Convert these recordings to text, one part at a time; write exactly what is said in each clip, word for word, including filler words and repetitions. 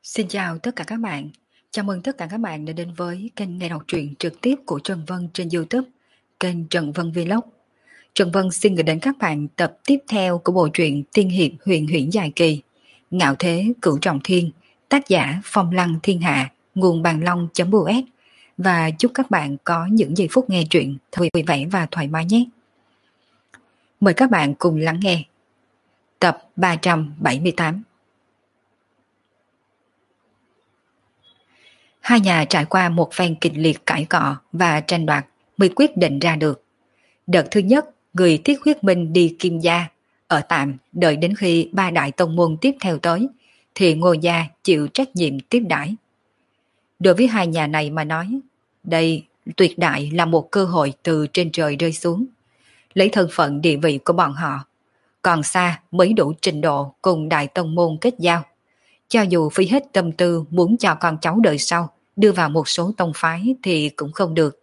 Xin chào tất cả các bạn. Chào mừng tất cả các bạn đã đến với kênh nghe đọc truyện trực tiếp của Trần Vân trên YouTube, kênh Trần Vân Vlog. Trần Vân xin gửi đến các bạn tập tiếp theo của bộ truyện tiên hiệp huyền huyễn dài kỳ Ngạo Thế Cửu Trọng Thiên, tác giả Phong Lăng Thiên Hạ, nguồn bàn long.us, và chúc các bạn có những giây phút nghe truyện thật vui vẻ và thoải mái nhé. Mời các bạn cùng lắng nghe tập ba trăm bảy mươi tám. Hai nhà trải qua một phen kịch liệt cãi cọ và tranh đoạt mới quyết định ra được. Đợt thứ nhất, người Thiết Huyết Minh đi Kim Gia, ở tạm đợi đến khi ba đại tông môn tiếp theo tới, thì Ngô Gia chịu trách nhiệm tiếp đãi. Đối với hai nhà này mà nói, đây tuyệt đại là một cơ hội từ trên trời rơi xuống. Lấy thân phận địa vị của bọn họ, còn xa mới đủ trình độ cùng đại tông môn kết giao. Cho dù phí hết tâm tư muốn cho con cháu đời sau đưa vào một số tông phái thì cũng không được.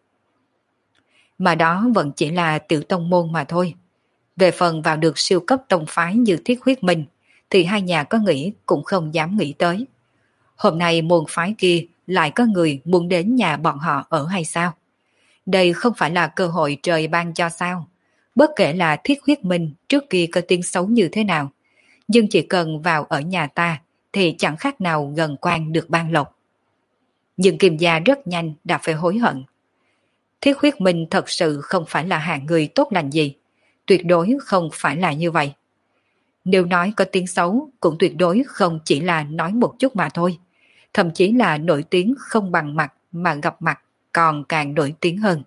Mà đó vẫn chỉ là tiểu tông môn mà thôi. Về phần vào được siêu cấp tông phái như Thiết Huyết Minh thì hai nhà có nghĩ cũng không dám nghĩ tới. Hôm nay môn phái kia lại có người muốn đến nhà bọn họ ở hay sao? Đây không phải là cơ hội trời ban cho sao? Bất kể là Thiết Huyết Minh trước kia có tiếng xấu như thế nào, nhưng chỉ cần vào ở nhà ta thì chẳng khác nào gần quan được ban lộc. Nhưng Kim Gia rất nhanh đã phải hối hận. Thiết Huyết Minh thật sự không phải là hạng người tốt lành gì, tuyệt đối không phải là như vậy. Nếu nói có tiếng xấu cũng tuyệt đối không chỉ là nói một chút mà thôi, thậm chí là nổi tiếng không bằng mặt mà gặp mặt còn càng nổi tiếng hơn.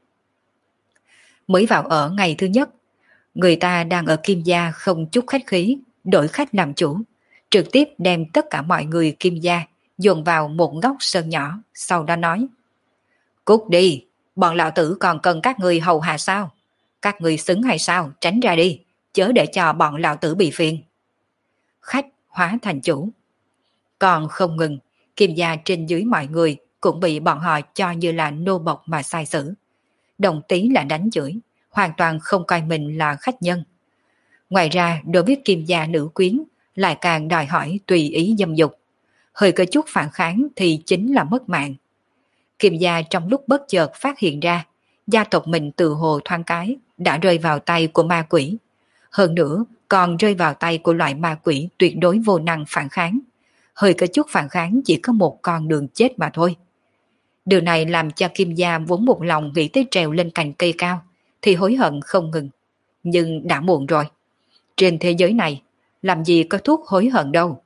Mới vào ở ngày thứ nhất, người ta đang ở Kim Gia không chút khách khí, đổi khách làm chủ, trực tiếp đem tất cả mọi người Kim Gia dồn vào một góc sân nhỏ, sau đó nói: Cút đi, bọn lão tử còn cần các người hầu hạ sao? Các người xứng hay sao? Tránh ra đi, chớ để cho bọn lão tử bị phiền. Khách hóa thành chủ. Còn không ngừng, Kim Gia trên dưới mọi người cũng bị bọn họ cho như là nô bộc mà sai xử. Đồng tí là đánh chửi, hoàn toàn không coi mình là khách nhân. Ngoài ra, đối với Kim Gia nữ quyến lại càng đòi hỏi tùy ý dâm dục. Hơi có chút phản kháng thì chính là mất mạng. Kim Gia trong lúc bất chợt phát hiện ra, gia tộc mình từ hồ thoáng cái đã rơi vào tay của ma quỷ. Hơn nữa, còn rơi vào tay của loại ma quỷ tuyệt đối vô năng phản kháng. Hơi có chút phản kháng chỉ có một con đường chết mà thôi. Điều này làm cho Kim Gia vốn một lòng nghĩ tới trèo lên cành cây cao, thì hối hận không ngừng. Nhưng đã muộn rồi. Trên thế giới này, làm gì có thuốc hối hận đâu.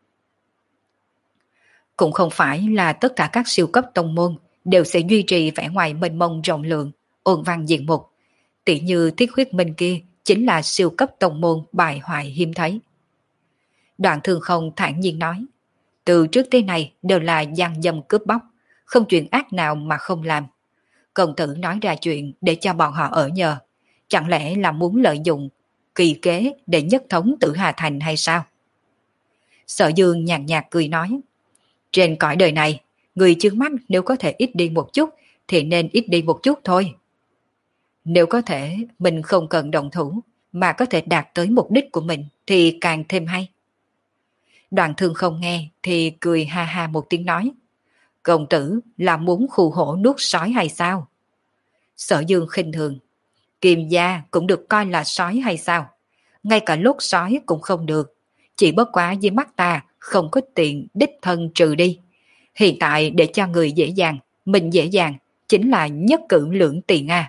Cũng không phải là tất cả các siêu cấp tông môn đều sẽ duy trì vẻ ngoài mênh mông rộng lượng, ôn văn diện mục. Tỷ như Thiết Huyết Minh kia chính là siêu cấp tông môn bài hoại hiếm thấy. Đoạn Thương Không thản nhiên nói, từ trước tới nay đều là gian dâm cướp bóc, không chuyện ác nào mà không làm. Công tử nói ra chuyện để cho bọn họ ở nhờ, chẳng lẽ là muốn lợi dụng kỳ kế để nhất thống Tử Hà Thành hay sao? Sở Dương nhàn nhạt cười nói, trên cõi đời này, người trước mắt nếu có thể ít đi một chút thì nên ít đi một chút thôi. Nếu có thể mình không cần động thủ mà có thể đạt tới mục đích của mình thì càng thêm hay. Đoàn Thương Không nghe thì cười ha ha một tiếng nói, công tử là muốn khu hổ nuốt sói hay sao? Sở Dương khinh thường, Kim Gia cũng được coi là sói hay sao? Ngay cả lốt sói cũng không được, chỉ bất quá với mắt ta không có tiện đích thân trừ đi. Hiện tại để cho người dễ dàng, mình dễ dàng, chính là nhất cử lưỡng tiền a.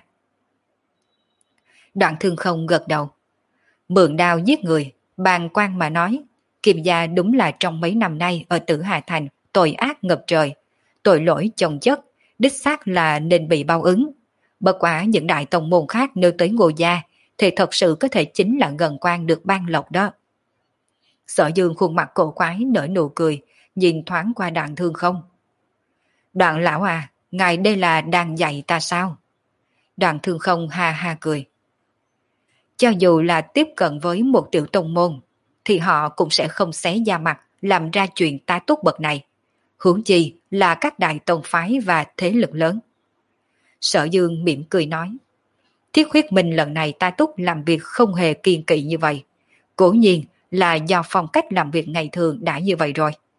Đoạn Thương Không gật đầu. Mượn đao giết người, bàn quan mà nói, Kim Gia đúng là trong mấy năm nay ở Tử Hà Thành tội ác ngập trời, tội lỗi chồng chất, đích xác là nên bị báo ứng. Bất quả những đại tông môn khác nếu tới Ngô Gia thì thật sự có thể chính là gần quan được ban lộc đó. Sở Dương khuôn mặt cổ quái nở nụ cười, nhìn thoáng qua Đoạn Thương Không. Đoạn lão à, ngài đây là đang dạy ta sao? Đoạn Thương Không ha ha cười. Cho dù là tiếp cận với một tiểu tông môn, thì họ cũng sẽ không xé da mặt làm ra chuyện tá túc bậc này. Huống chi là các đại tông phái và thế lực lớn. Sở Dương mỉm cười nói, Thiết Huyết Minh lần này tá túc làm việc không hề kiên kỵ như vậy. Cố nhiên là do phong cách làm việc ngày thường đã như vậy rồi.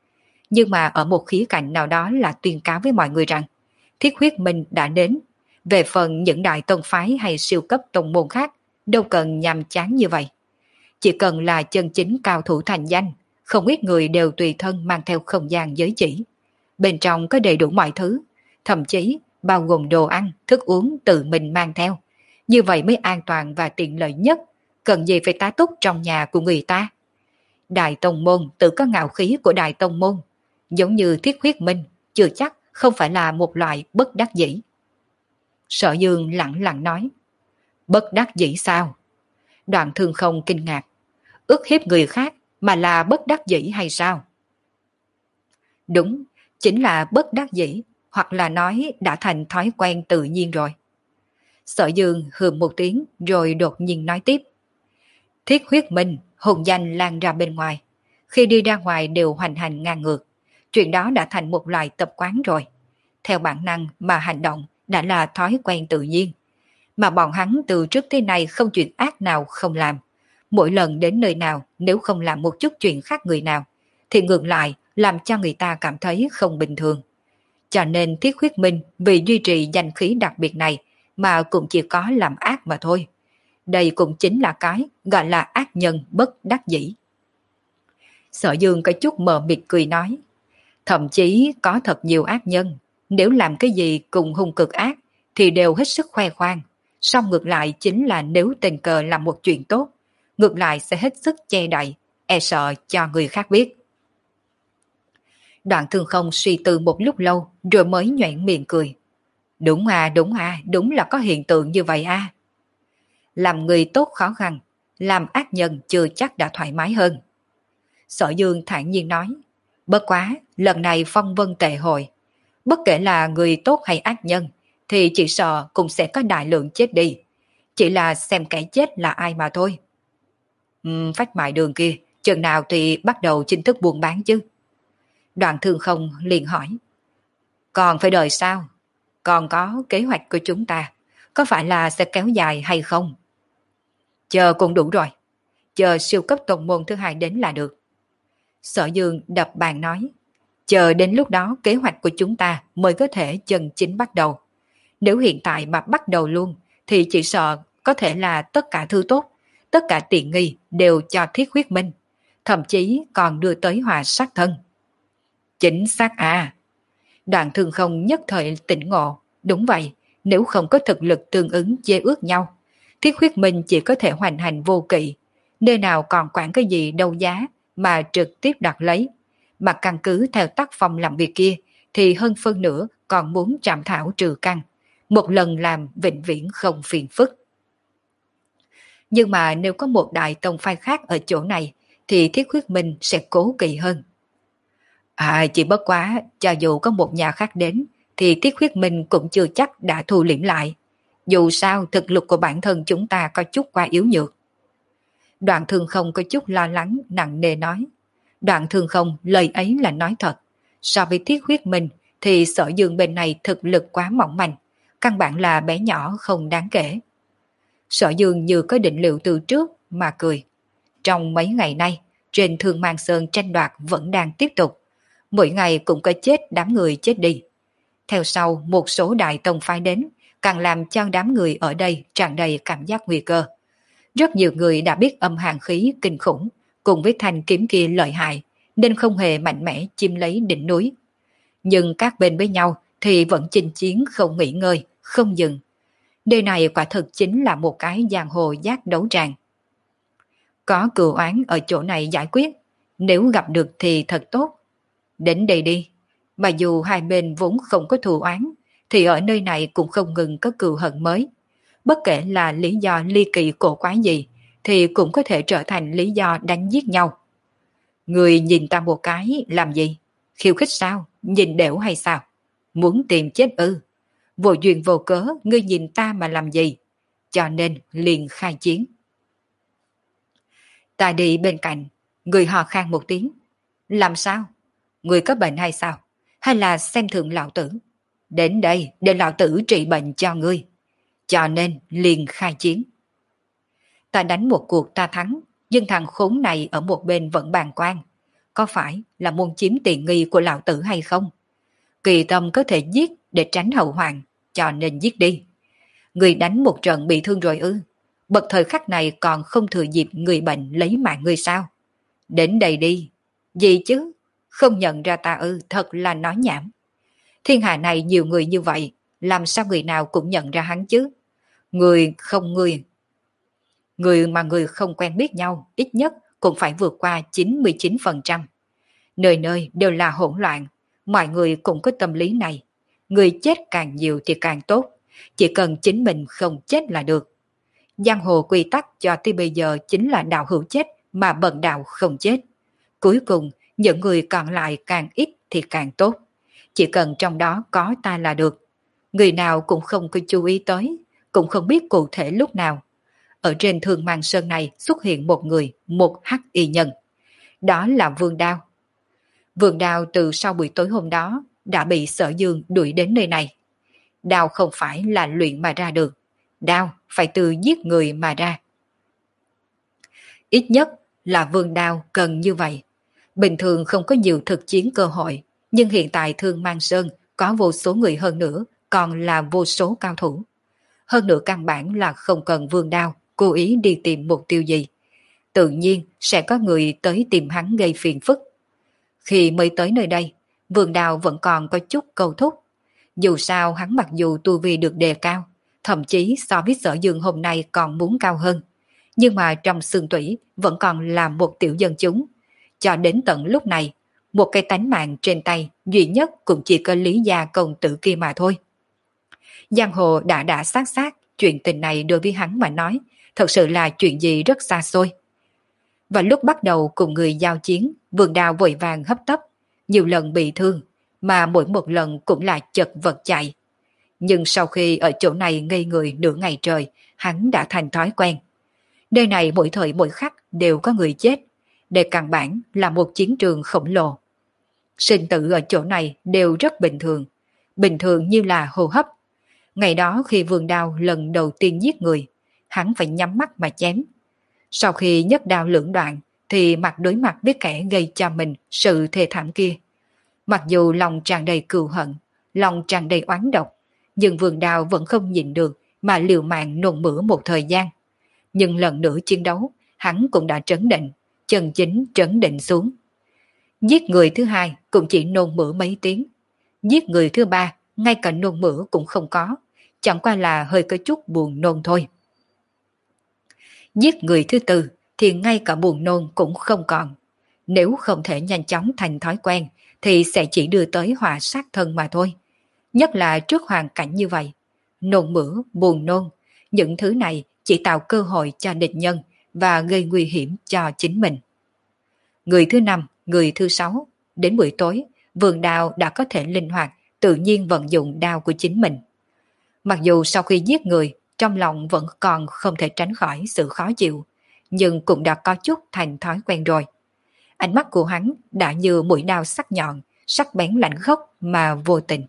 Nhưng mà ở một khía cạnh nào đó là tuyên cáo với mọi người rằng Thiết Huyết Minh đã đến. Về phần những đại tông phái hay siêu cấp tông môn khác, đâu cần nhàm chán như vậy. Chỉ cần là chân chính cao thủ thành danh, không ít người đều tùy thân mang theo không gian giới chỉ. Bên trong có đầy đủ mọi thứ, thậm chí bao gồm đồ ăn, thức uống tự mình mang theo. Như vậy mới an toàn và tiện lợi nhất, cần gì phải tá túc trong nhà của người ta. Đại tông môn tự có ngạo khí của đại tông môn, giống như Thiết Huyết Minh, chưa chắc không phải là một loại bất đắc dĩ. Sở Dương lặng lặng nói, bất đắc dĩ sao? Đoạn Thương Không kinh ngạc, ức hiếp người khác mà là bất đắc dĩ hay sao? Đúng, chính là bất đắc dĩ, hoặc là nói đã thành thói quen tự nhiên rồi. Sở Dương hừ một tiếng rồi đột nhiên nói tiếp. Thiết Huyết Minh, hùng danh lan ra bên ngoài. Khi đi ra ngoài đều hoành hành ngang ngược. Chuyện đó đã thành một loại tập quán rồi. Theo bản năng mà hành động đã là thói quen tự nhiên. Mà bọn hắn từ trước tới nay không chuyện ác nào không làm. Mỗi lần đến nơi nào nếu không làm một chút chuyện khác người nào, thì ngược lại làm cho người ta cảm thấy không bình thường. Cho nên Thiết Huyết Minh vì duy trì danh khí đặc biệt này mà cũng chỉ có làm ác mà thôi. Đây cũng chính là cái gọi là ác nhân bất đắc dĩ. Sở Dương có chút mờ mịt cười nói, thậm chí có thật nhiều ác nhân, nếu làm cái gì cùng hung cực ác thì đều hết sức khoe khoang, song ngược lại chính là nếu tình cờ làm một chuyện tốt, ngược lại sẽ hết sức che đậy, e sợ cho người khác biết. Đoạn Thương Không suy tư một lúc lâu rồi mới nhoẻn miệng cười. Đúng à, đúng à, đúng là có hiện tượng như vậy à. Làm người tốt khó khăn, làm ác nhân chưa chắc đã thoải mái hơn. Sở Dương thản nhiên nói, bất quá, lần này phong vân tệ hội, bất kể là người tốt hay ác nhân, thì chỉ sợ cũng sẽ có đại lượng chết đi. Chỉ là xem kẻ chết là ai mà thôi. Uhm, phách mại đường kia, chừng nào thì bắt đầu chính thức buôn bán chứ? Đoạn Thương Không liền hỏi. Còn phải đợi sao? Còn có kế hoạch của chúng ta, có phải là sẽ kéo dài hay không? Chờ cũng đủ rồi. Chờ siêu cấp tông môn thứ hai đến là được. Sở Dương đập bàn nói. Chờ đến lúc đó kế hoạch của chúng ta mới có thể chân chính bắt đầu. Nếu hiện tại mà bắt đầu luôn thì chỉ sợ có thể là tất cả thứ tốt, tất cả tiện nghi đều cho Thiết Huyết Minh, thậm chí còn đưa tới hòa sát thân. Chính xác à. Đoạn Thương Không nhất thời tỉnh ngộ. Đúng vậy, nếu không có thực lực tương ứng chê ước nhau, Thiết Huyết Minh chỉ có thể hoành hành vô kỵ, nơi nào còn quản cái gì đâu giá mà trực tiếp đặt lấy. Mà căn cứ theo tác phong làm việc kia thì hơn phân nửa còn muốn trảm thảo trừ căn, một lần làm vĩnh viễn không phiền phức. Nhưng mà nếu có một đại tông phái khác ở chỗ này thì Thiết Huyết Minh sẽ cố kỵ hơn. À, chỉ bất quá, cho dù có một nhà khác đến thì Thiết Huyết Minh cũng chưa chắc đã thu liễm lại. Dù sao thực lực của bản thân chúng ta có chút quá yếu nhược. Đoạn Thương Không có chút lo lắng nặng nề nói. Đoạn Thương Không lời ấy là nói thật. So với Thiết Huyết Minh thì Sở Dương bên này thực lực quá mỏng manh, căn bản là bé nhỏ không đáng kể. Sở Dương như có định liệu từ trước mà cười. Trong mấy ngày nay, trên Thương Mang Sơn tranh đoạt vẫn đang tiếp tục. Mỗi ngày cũng có chết đám người chết đi. Theo sau một số đại tông phái đến, càng làm cho đám người ở đây tràn đầy cảm giác nguy cơ. Rất nhiều người đã biết âm hàn khí kinh khủng, cùng với thanh kiếm kia lợi hại, nên không hề mạnh mẽ chiếm lấy đỉnh núi. Nhưng các bên với nhau thì vẫn chinh chiến không nghỉ ngơi, không dừng. Nơi này quả thực chính là một cái giang hồ giác đấu tràng. Có cừu oán ở chỗ này giải quyết, nếu gặp được thì thật tốt. Đến đây đi, mà dù hai bên vốn không có thù oán, thì ở nơi này cũng không ngừng có cừu hận mới. Bất kể là lý do ly kỳ cổ quái gì, thì cũng có thể trở thành lý do đánh giết nhau. Người nhìn ta một cái làm gì? Khiêu khích sao? Nhìn đểu hay sao? Muốn tìm chết ư? Vô duyên vô cớ, ngươi nhìn ta mà làm gì? Cho nên liền khai chiến. Ta đi bên cạnh, người hò khan một tiếng. Làm sao? Người có bệnh hay sao? Hay là xem thường lão tử? Đến đây để lão tử trị bệnh cho ngươi. Cho nên liền khai chiến. Ta đánh một cuộc ta thắng, nhưng thằng khốn này ở một bên vẫn bàng quan. có phải là muốn chiếm tiện nghi của lão tử hay không? Kỳ tâm có thể giết để tránh hậu hoạn, cho nên giết đi. Người đánh một trận bị thương rồi ư? Bậc thời khắc này còn không thừa dịp người bệnh lấy mạng người sao? Đến đây đi. Gì chứ? Không nhận ra ta ư, thật là nói nhảm. Thiên hạ này nhiều người như vậy, làm sao người nào cũng nhận ra hắn chứ? Người không người. Người mà người không quen biết nhau, ít nhất cũng phải vượt qua chín mươi chín phần trăm. Nơi nơi đều là hỗn loạn, mọi người cũng có tâm lý này. Người chết càng nhiều thì càng tốt, chỉ cần chính mình không chết là được. Giang hồ quy tắc cho tới bây giờ chính là đạo hữu chết mà bần đạo không chết. Cuối cùng, những người còn lại càng ít thì càng tốt. Chỉ cần trong đó có ta là được. Người nào cũng không có chú ý tới, cũng không biết cụ thể lúc nào. Ở trên Thương Mang Sơn này xuất hiện một người, một hắc y nhân. Đó là Vương Đao. Vương Đao từ sau buổi tối hôm đó đã bị Sở Dương đuổi đến nơi này. Đao không phải là luyện mà ra được. Đao phải từ giết người mà ra. Ít nhất là Vương Đao cần như vậy. Bình thường không có nhiều thực chiến cơ hội, nhưng hiện tại Thương Mang Sơn có vô số người hơn nữa, còn là vô số cao thủ. Hơn nữa căn bản là không cần Vương Đao cố ý đi tìm mục tiêu gì. Tự nhiên sẽ có người tới tìm hắn gây phiền phức. Khi mới tới nơi đây, Vương Đao vẫn còn có chút câu thúc. Dù sao hắn mặc dù tu vi được đề cao, thậm chí so với Sở Dương hôm nay còn muốn cao hơn. Nhưng mà trong xương tủy vẫn còn là một tiểu dân chúng. Cho đến tận lúc này, một cái tánh mạng trên tay duy nhất cũng chỉ có Lý Gia công tử kia mà thôi. Giang hồ đã đã sát sát, chuyện tình này đối với hắn mà nói, thật sự là chuyện gì rất xa xôi. Và lúc bắt đầu cùng người giao chiến, Vương Đao vội vàng hấp tấp, nhiều lần bị thương, mà mỗi một lần cũng là chật vật chạy. Nhưng sau khi ở chỗ này ngây người nửa ngày trời, hắn đã thành thói quen. Nơi này mỗi thời mỗi khắc đều có người chết, đây căn bản là một chiến trường khổng lồ. Sinh tử ở chỗ này đều rất bình thường, bình thường như là hô hấp. Ngày đó khi Vương Đao lần đầu tiên giết người, hắn phải nhắm mắt mà chém. Sau khi nhất đao lưỡng đoạn thì mặt đối mặt với kẻ gây cho mình sự thê thảm kia. Mặc dù lòng tràn đầy cừu hận, lòng tràn đầy oán độc, nhưng Vương Đao vẫn không nhịn được mà liều mạng nôn mửa một thời gian. Nhưng lần nữa chiến đấu, hắn cũng đã trấn định, chân chính trấn định xuống. Giết người thứ hai cũng chỉ nôn mửa mấy tiếng. Giết người thứ ba, ngay cả nôn mửa cũng không có, chẳng qua là hơi có chút buồn nôn thôi. Giết người thứ tư thì ngay cả buồn nôn cũng không còn. Nếu không thể nhanh chóng thành thói quen thì sẽ chỉ đưa tới họa sát thân mà thôi. Nhất là trước hoàn cảnh như vậy. Nôn mửa, buồn nôn, những thứ này chỉ tạo cơ hội cho địch nhân và gây nguy hiểm cho chính mình. Người thứ năm, người thứ sáu, đến buổi tối, Vương Đao đã có thể linh hoạt, tự nhiên vận dụng đao của chính mình. Mặc dù sau khi giết người, trong lòng vẫn còn không thể tránh khỏi sự khó chịu, nhưng cũng đã có chút thành thói quen rồi. Ánh mắt của hắn đã như mũi đao sắc nhọn, sắc bén lạnh khốc mà vô tình.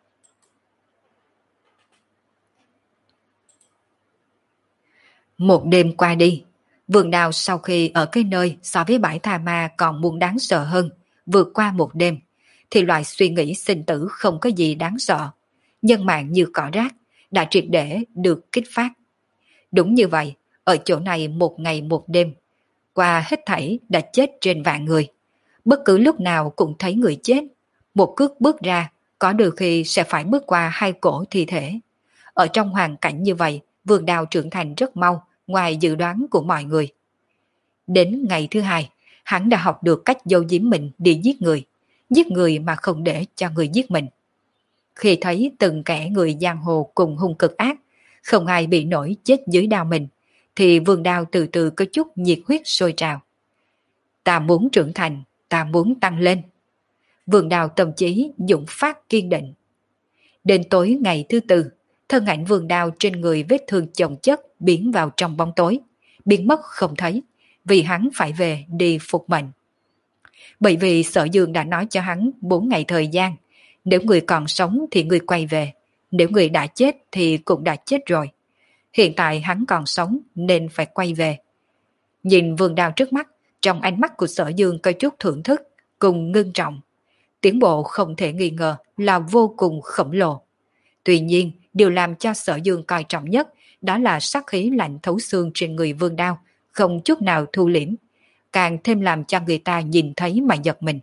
Một đêm qua đi, Vương Đao sau khi ở cái nơi so với bãi tha ma còn muốn đáng sợ hơn, vượt qua một đêm, thì loại suy nghĩ sinh tử không có gì đáng sợ. Nhân mạng như cỏ rác, đã triệt để được kích phát. Đúng như vậy, ở chỗ này một ngày một đêm, qua hết thảy đã chết trên vạn người. Bất cứ lúc nào cũng thấy người chết, một cước bước ra, có đôi khi sẽ phải bước qua hai cổ thi thể. Ở trong hoàn cảnh như vậy, Vương Đao trưởng thành rất mau, ngoài dự đoán của mọi người. Đến ngày thứ hai, hắn đã học được cách giấu giếm mình đi giết người, giết người mà không để cho người giết mình. Khi thấy từng kẻ người giang hồ cùng hung cực ác, không ai bị nổi chết dưới đao mình, thì Vương Đao từ từ có chút nhiệt huyết sôi trào. Ta muốn trưởng thành, ta muốn tăng lên. Vương Đao tâm trí dũng phát kiên định. Đến tối ngày thứ tư, thân ảnh Vương Đao trên người vết thương chồng chất biến vào trong bóng tối, biến mất không thấy, vì hắn phải về đi phục mệnh. Bởi vì Sở Dương đã nói cho hắn bốn ngày thời gian, nếu người còn sống thì người quay về, nếu người đã chết thì cũng đã chết rồi. Hiện tại hắn còn sống nên phải quay về. Nhìn Vương Đao trước mắt, trong ánh mắt của Sở Dương có chút thưởng thức, cùng ngưng trọng. Tiến bộ không thể nghi ngờ là vô cùng khổng lồ. Tuy nhiên, điều làm cho Sở Dương coi trọng nhất đó là sát khí lạnh thấu xương trên người Vương Đao, không chút nào thu liễm, càng thêm làm cho người ta nhìn thấy mà giật mình.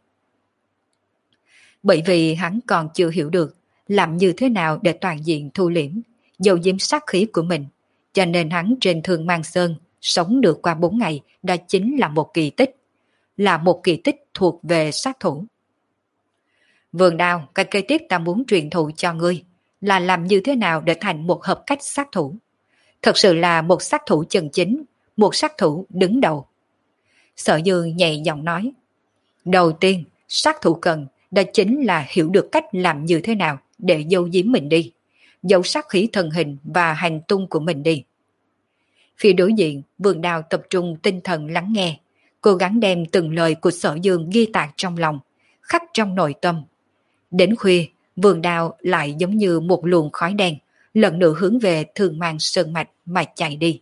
Bởi vì hắn còn chưa hiểu được làm như thế nào để toàn diện thu liễm, giấu giếm sát khí của mình, cho nên hắn trên Thương Mang Sơn sống được qua bốn ngày đó chính là một kỳ tích, là một kỳ tích thuộc về sát thủ. Vương Đao, cái kế tiếp ta muốn truyền thụ cho ngươi là làm như thế nào để thành một hợp cách sát thủ. Thật sự là một sát thủ chân chính, một sát thủ đứng đầu. Sở Dương nhẹ giọng nói, đầu tiên, sát thủ cần đó chính là hiểu được cách làm như thế nào để giấu giếm mình đi, giấu sát khí thân hình và hành tung của mình đi. Phía đối diện, Vương Đao tập trung tinh thần lắng nghe, cố gắng đem từng lời của Sở Dương ghi tạc trong lòng, khắc trong nội tâm. Đến khuya, Vương Đao lại giống như một luồng khói đen, lần nữa hướng về Thương Mang Sơn Mạch mà chạy đi.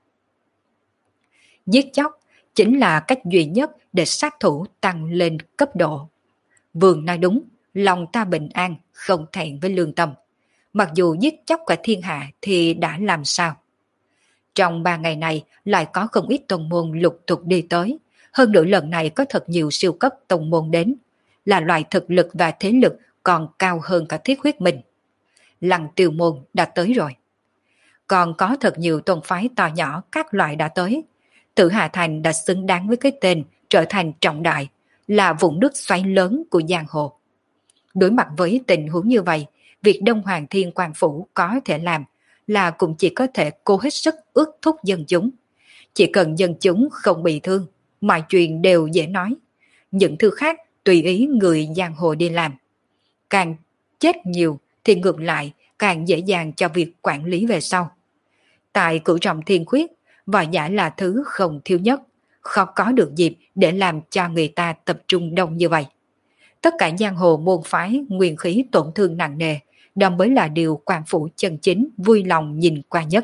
Giết chóc chính là cách duy nhất để sát thủ tăng lên cấp độ. Vương nói đúng, lòng ta bình an, không thẹn với lương tâm. Mặc dù giết chóc cả thiên hạ thì đã làm sao? Trong ba ngày này lại có không ít tông môn lục tục đi tới, hơn nữa lần này có thật nhiều siêu cấp tông môn đến, là loại thực lực và thế lực còn cao hơn cả Thiết Huyết Minh. Lăng Tiêu môn đã tới rồi. Còn có thật nhiều tôn phái to nhỏ các loại đã tới. Tử Hà Thành đã xứng đáng với cái tên trở thành trọng đại, là vùng nước xoáy lớn của giang hồ. Đối mặt với tình huống như vậy, việc Đông Hoàng Thiên Quang Phủ có thể làm là cũng chỉ có thể cố hết sức ước thúc dân chúng. Chỉ cần dân chúng không bị thương, mọi chuyện đều dễ nói. Những thứ khác tùy ý người giang hồ đi làm. Càng chết nhiều thì ngược lại càng dễ dàng cho việc quản lý về sau. Tại Cửu Trọng Thiên Khuyết, võ giả là thứ không thiếu nhất, khó có được dịp để làm cho người ta tập trung đông như vậy. Tất cả giang hồ môn phái nguyên khí tổn thương nặng nề, đó mới là điều quan phủ chân chính vui lòng nhìn qua nhất.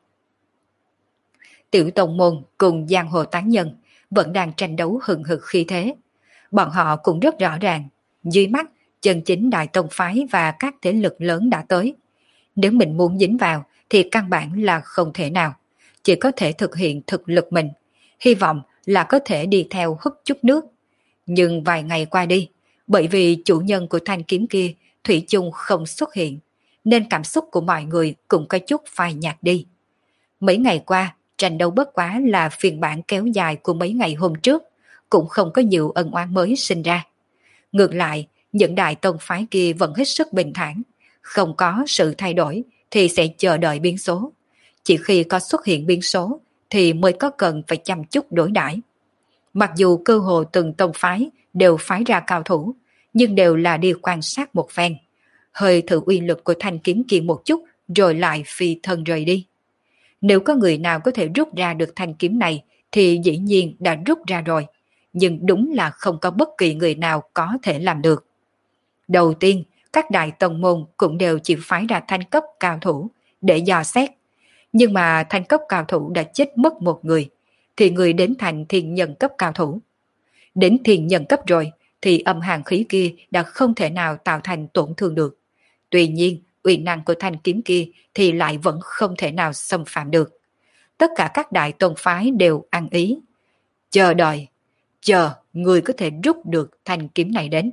Tiểu tông môn cùng giang hồ tán nhân vẫn đang tranh đấu hừng hực khí thế. Bọn họ cũng rất rõ ràng, dưới mắt chân chính đại tông phái và các thế lực lớn đã tới. Nếu mình muốn dính vào thì căn bản là không thể nào, chỉ có thể thực hiện thực lực mình, hy vọng là có thể đi theo hút chút nước. Nhưng vài ngày qua đi, bởi vì chủ nhân của thanh kiếm kia thủy chung không xuất hiện, nên cảm xúc của mọi người cũng có chút phai nhạt đi. Mấy ngày qua, tranh đấu bất quá là phiên bản kéo dài của mấy ngày hôm trước, cũng không có nhiều ân oán mới sinh ra. Ngược lại, những đại tông phái kia vẫn hết sức bình thản, không có sự thay đổi thì sẽ chờ đợi biến số. Chỉ khi có xuất hiện biến số thì mới có cần phải chăm chút đối đãi. Mặc dù cơ hồ từng tông phái đều phái ra cao thủ, nhưng đều là đi quan sát một phen, hơi thử uy lực của thanh kiếm kia một chút rồi lại phi thân rời đi. Nếu có người nào có thể rút ra được thanh kiếm này thì dĩ nhiên đã rút ra rồi, nhưng đúng là không có bất kỳ người nào có thể làm được. Đầu tiên, các đại tông môn cũng đều chỉ phái ra thanh cấp cao thủ để dò xét, nhưng mà thanh cấp cao thủ đã chết mất một người, thì người đến thành thiên nhân cấp cao thủ. Đến thiên nhân cấp rồi thì âm hàn khí kia đã không thể nào tạo thành tổn thương được. Tuy nhiên, uy năng của thanh kiếm kia thì lại vẫn không thể nào xâm phạm được. Tất cả các đại tôn phái đều ăn ý. Chờ đợi, chờ người có thể rút được thanh kiếm này đến.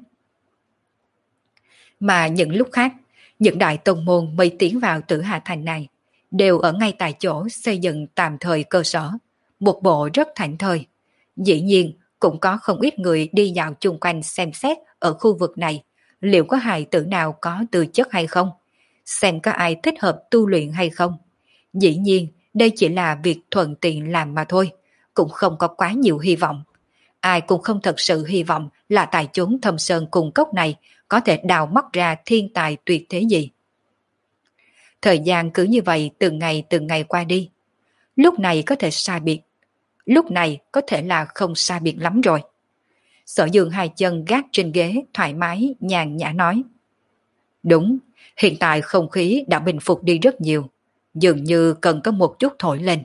Mà những lúc khác, những đại tôn môn mới tiến vào Tử Hà Thành này đều ở ngay tại chỗ xây dựng tạm thời cơ sở, một bộ rất thảnh thơi. Dĩ nhiên, cũng có không ít người đi dạo chung quanh xem xét ở khu vực này, liệu có hài tử nào có tư chất hay không, xem có ai thích hợp tu luyện hay không. Dĩ nhiên, đây chỉ là việc thuận tiện làm mà thôi, cũng không có quá nhiều hy vọng. Ai cũng không thật sự hy vọng là tại chốn thâm sơn cùng cốc này có thể đào móc ra thiên tài tuyệt thế gì. Thời gian cứ như vậy từng ngày từng ngày qua đi. Lúc này có thể sai biệt, lúc này có thể là không sai biệt lắm rồi. Sở Dương hai chân gác trên ghế thoải mái nhàn nhã nói. Đúng, hiện tại không khí đã bình phục đi rất nhiều, dường như cần có một chút thổi lên.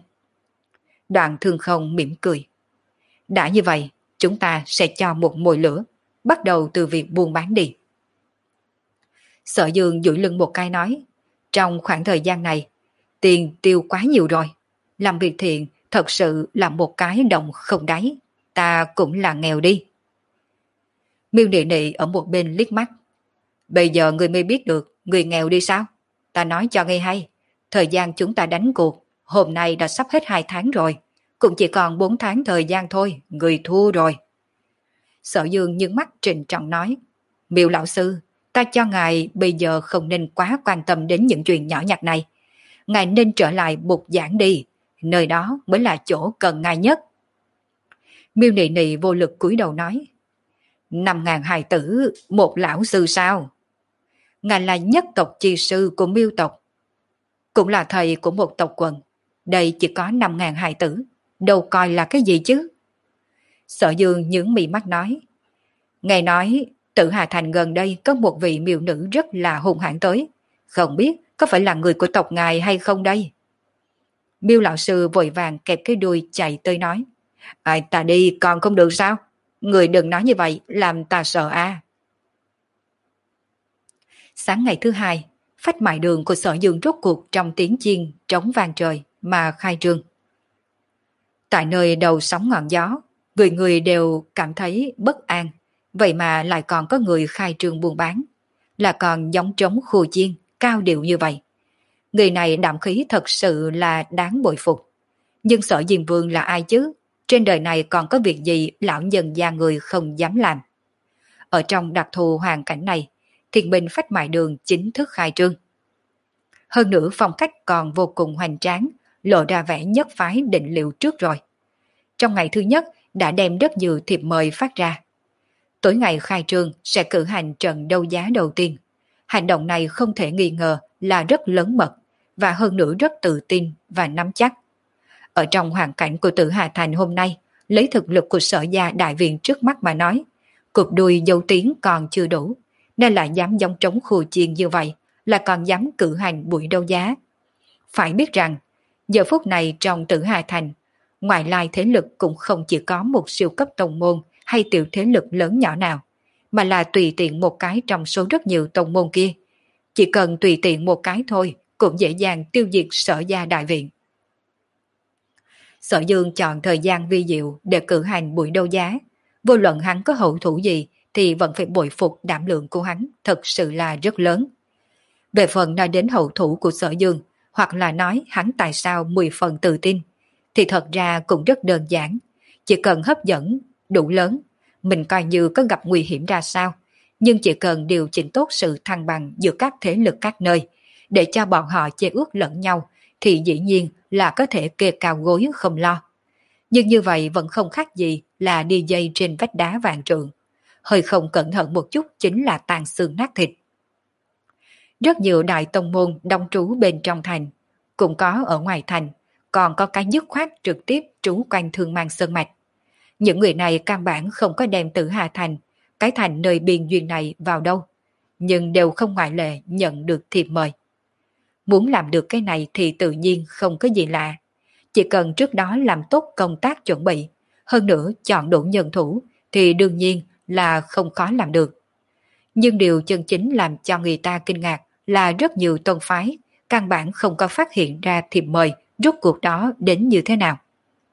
Đoạn Thương Không mỉm cười. Đã như vậy, chúng ta sẽ cho một mồi lửa. bắt đầu từ việc buôn bán đi. Sở Dương duỗi lưng một cái nói, trong khoảng thời gian này, tiền tiêu quá nhiều rồi. Làm việc thiện thật sự là một cái động không đáy, ta cũng là nghèo đi. Miêu Nị Nị ở một bên liếc mắt. Bây giờ người mới biết được người nghèo đi sao? Ta nói cho nghe hay, thời gian chúng ta đánh cuộc, hôm nay đã sắp hết hai tháng rồi, cũng chỉ còn bốn tháng thời gian thôi, người thua rồi. Sở Dương nhướng mắt trịnh trọng nói, Miêu lão sư, ta cho ngài bây giờ không nên quá quan tâm đến những chuyện nhỏ nhặt này. Ngài nên trở lại bục giảng đi, nơi đó mới là chỗ cần ngài nhất. Miêu Nị Nị vô lực cúi đầu nói, năm ngàn hài tử, một lão sư sao? Ngài là nhất tộc chi sư của Miêu tộc, cũng là thầy của một tộc quần. Đây chỉ có năm ngàn hài tử, đâu coi là cái gì chứ? Sở Dương nhướng mí mắt nói, nghe nói Tử Hà Thành gần đây có một vị miêu nữ rất là hung hãn tới, không biết có phải là người của tộc ngài hay không đây? Miêu lão sư vội vàng kẹp cái đuôi chạy tới nói, à, ta đi còn không được sao? Người đừng nói như vậy làm ta sợ a. À. Sáng ngày thứ hai, phách mại đường của Sở Dương rốt cuộc trong tiếng chiên trống vang trời mà khai trương. Tại nơi đầu sóng ngọn gió, người người đều cảm thấy bất an, vậy mà lại còn có người khai trương buôn bán, là còn giống trống khu chiên, cao điệu như vậy. Người này đạm khí thật sự là đáng bội phục. Nhưng Sở Diêm Vương là ai chứ? Trên đời này còn có việc gì lão nhân gia người không dám làm? Ở trong đặc thù hoàn cảnh này, Thiên Bình Phách Mại Đường chính thức khai trương. Hơn nữa phong cách còn vô cùng hoành tráng, lộ ra vẻ nhất phái định liệu trước rồi. Trong ngày thứ nhất đã đem rất nhiều thiệp mời phát ra. Tối ngày khai trương sẽ cử hành trận đấu giá đầu tiên. Hành động này không thể nghi ngờ là rất lớn mật, và hơn nữa rất tự tin và nắm chắc. Ở trong hoàn cảnh của Tử Hà Thành hôm nay, lấy thực lực của Sở gia đại viện trước mắt mà nói, cục đuôi dấu tiếng còn chưa đủ, nên lại dám giống trống khu chiên như vậy, là còn dám cử hành buổi đấu giá. Phải biết rằng, giờ phút này trong Tử Hà Thành, ngoại lai thế lực cũng không chỉ có một siêu cấp tông môn hay tiểu thế lực lớn nhỏ nào, mà là tùy tiện một cái trong số rất nhiều tông môn kia. Chỉ cần tùy tiện một cái thôi, cũng dễ dàng tiêu diệt Sở gia đại viện. Sở Dương chọn thời gian vi diệu để cử hành buổi đấu giá. Vô luận hắn có hậu thủ gì thì vẫn phải bội phục đảm lượng của hắn thật sự là rất lớn. Về phần nói đến hậu thủ của Sở Dương, hoặc là nói hắn tại sao mười phần tự tin, thì thật ra cũng rất đơn giản. Chỉ cần hấp dẫn đủ lớn, mình coi như có gặp nguy hiểm ra sao, nhưng chỉ cần điều chỉnh tốt sự thăng bằng giữa các thế lực các nơi, để cho bọn họ chê ước lẫn nhau, thì dĩ nhiên là có thể kê cao gối không lo. Nhưng như vậy vẫn không khác gì là đi dây trên vách đá vạn trượng. Hơi không cẩn thận một chút chính là tàn xương nát thịt. Rất nhiều đại tông môn đông trú bên trong thành, cũng có ở ngoài thành, còn có cái dứt khoát trực tiếp trú quanh Thương Mang Sơn Mạch. Những người này căn bản không có đem Tử Hà Thành, cái thành nơi biên duyên này vào đâu, nhưng đều không ngoại lệ nhận được thiệp mời. Muốn làm được cái này thì tự nhiên không có gì lạ. Chỉ cần trước đó làm tốt công tác chuẩn bị, hơn nữa chọn đủ nhân thủ, thì đương nhiên là không khó làm được. Nhưng điều chân chính làm cho người ta kinh ngạc là rất nhiều tông phái căn bản không có phát hiện ra thiệp mời rốt cuộc đó đến như thế nào.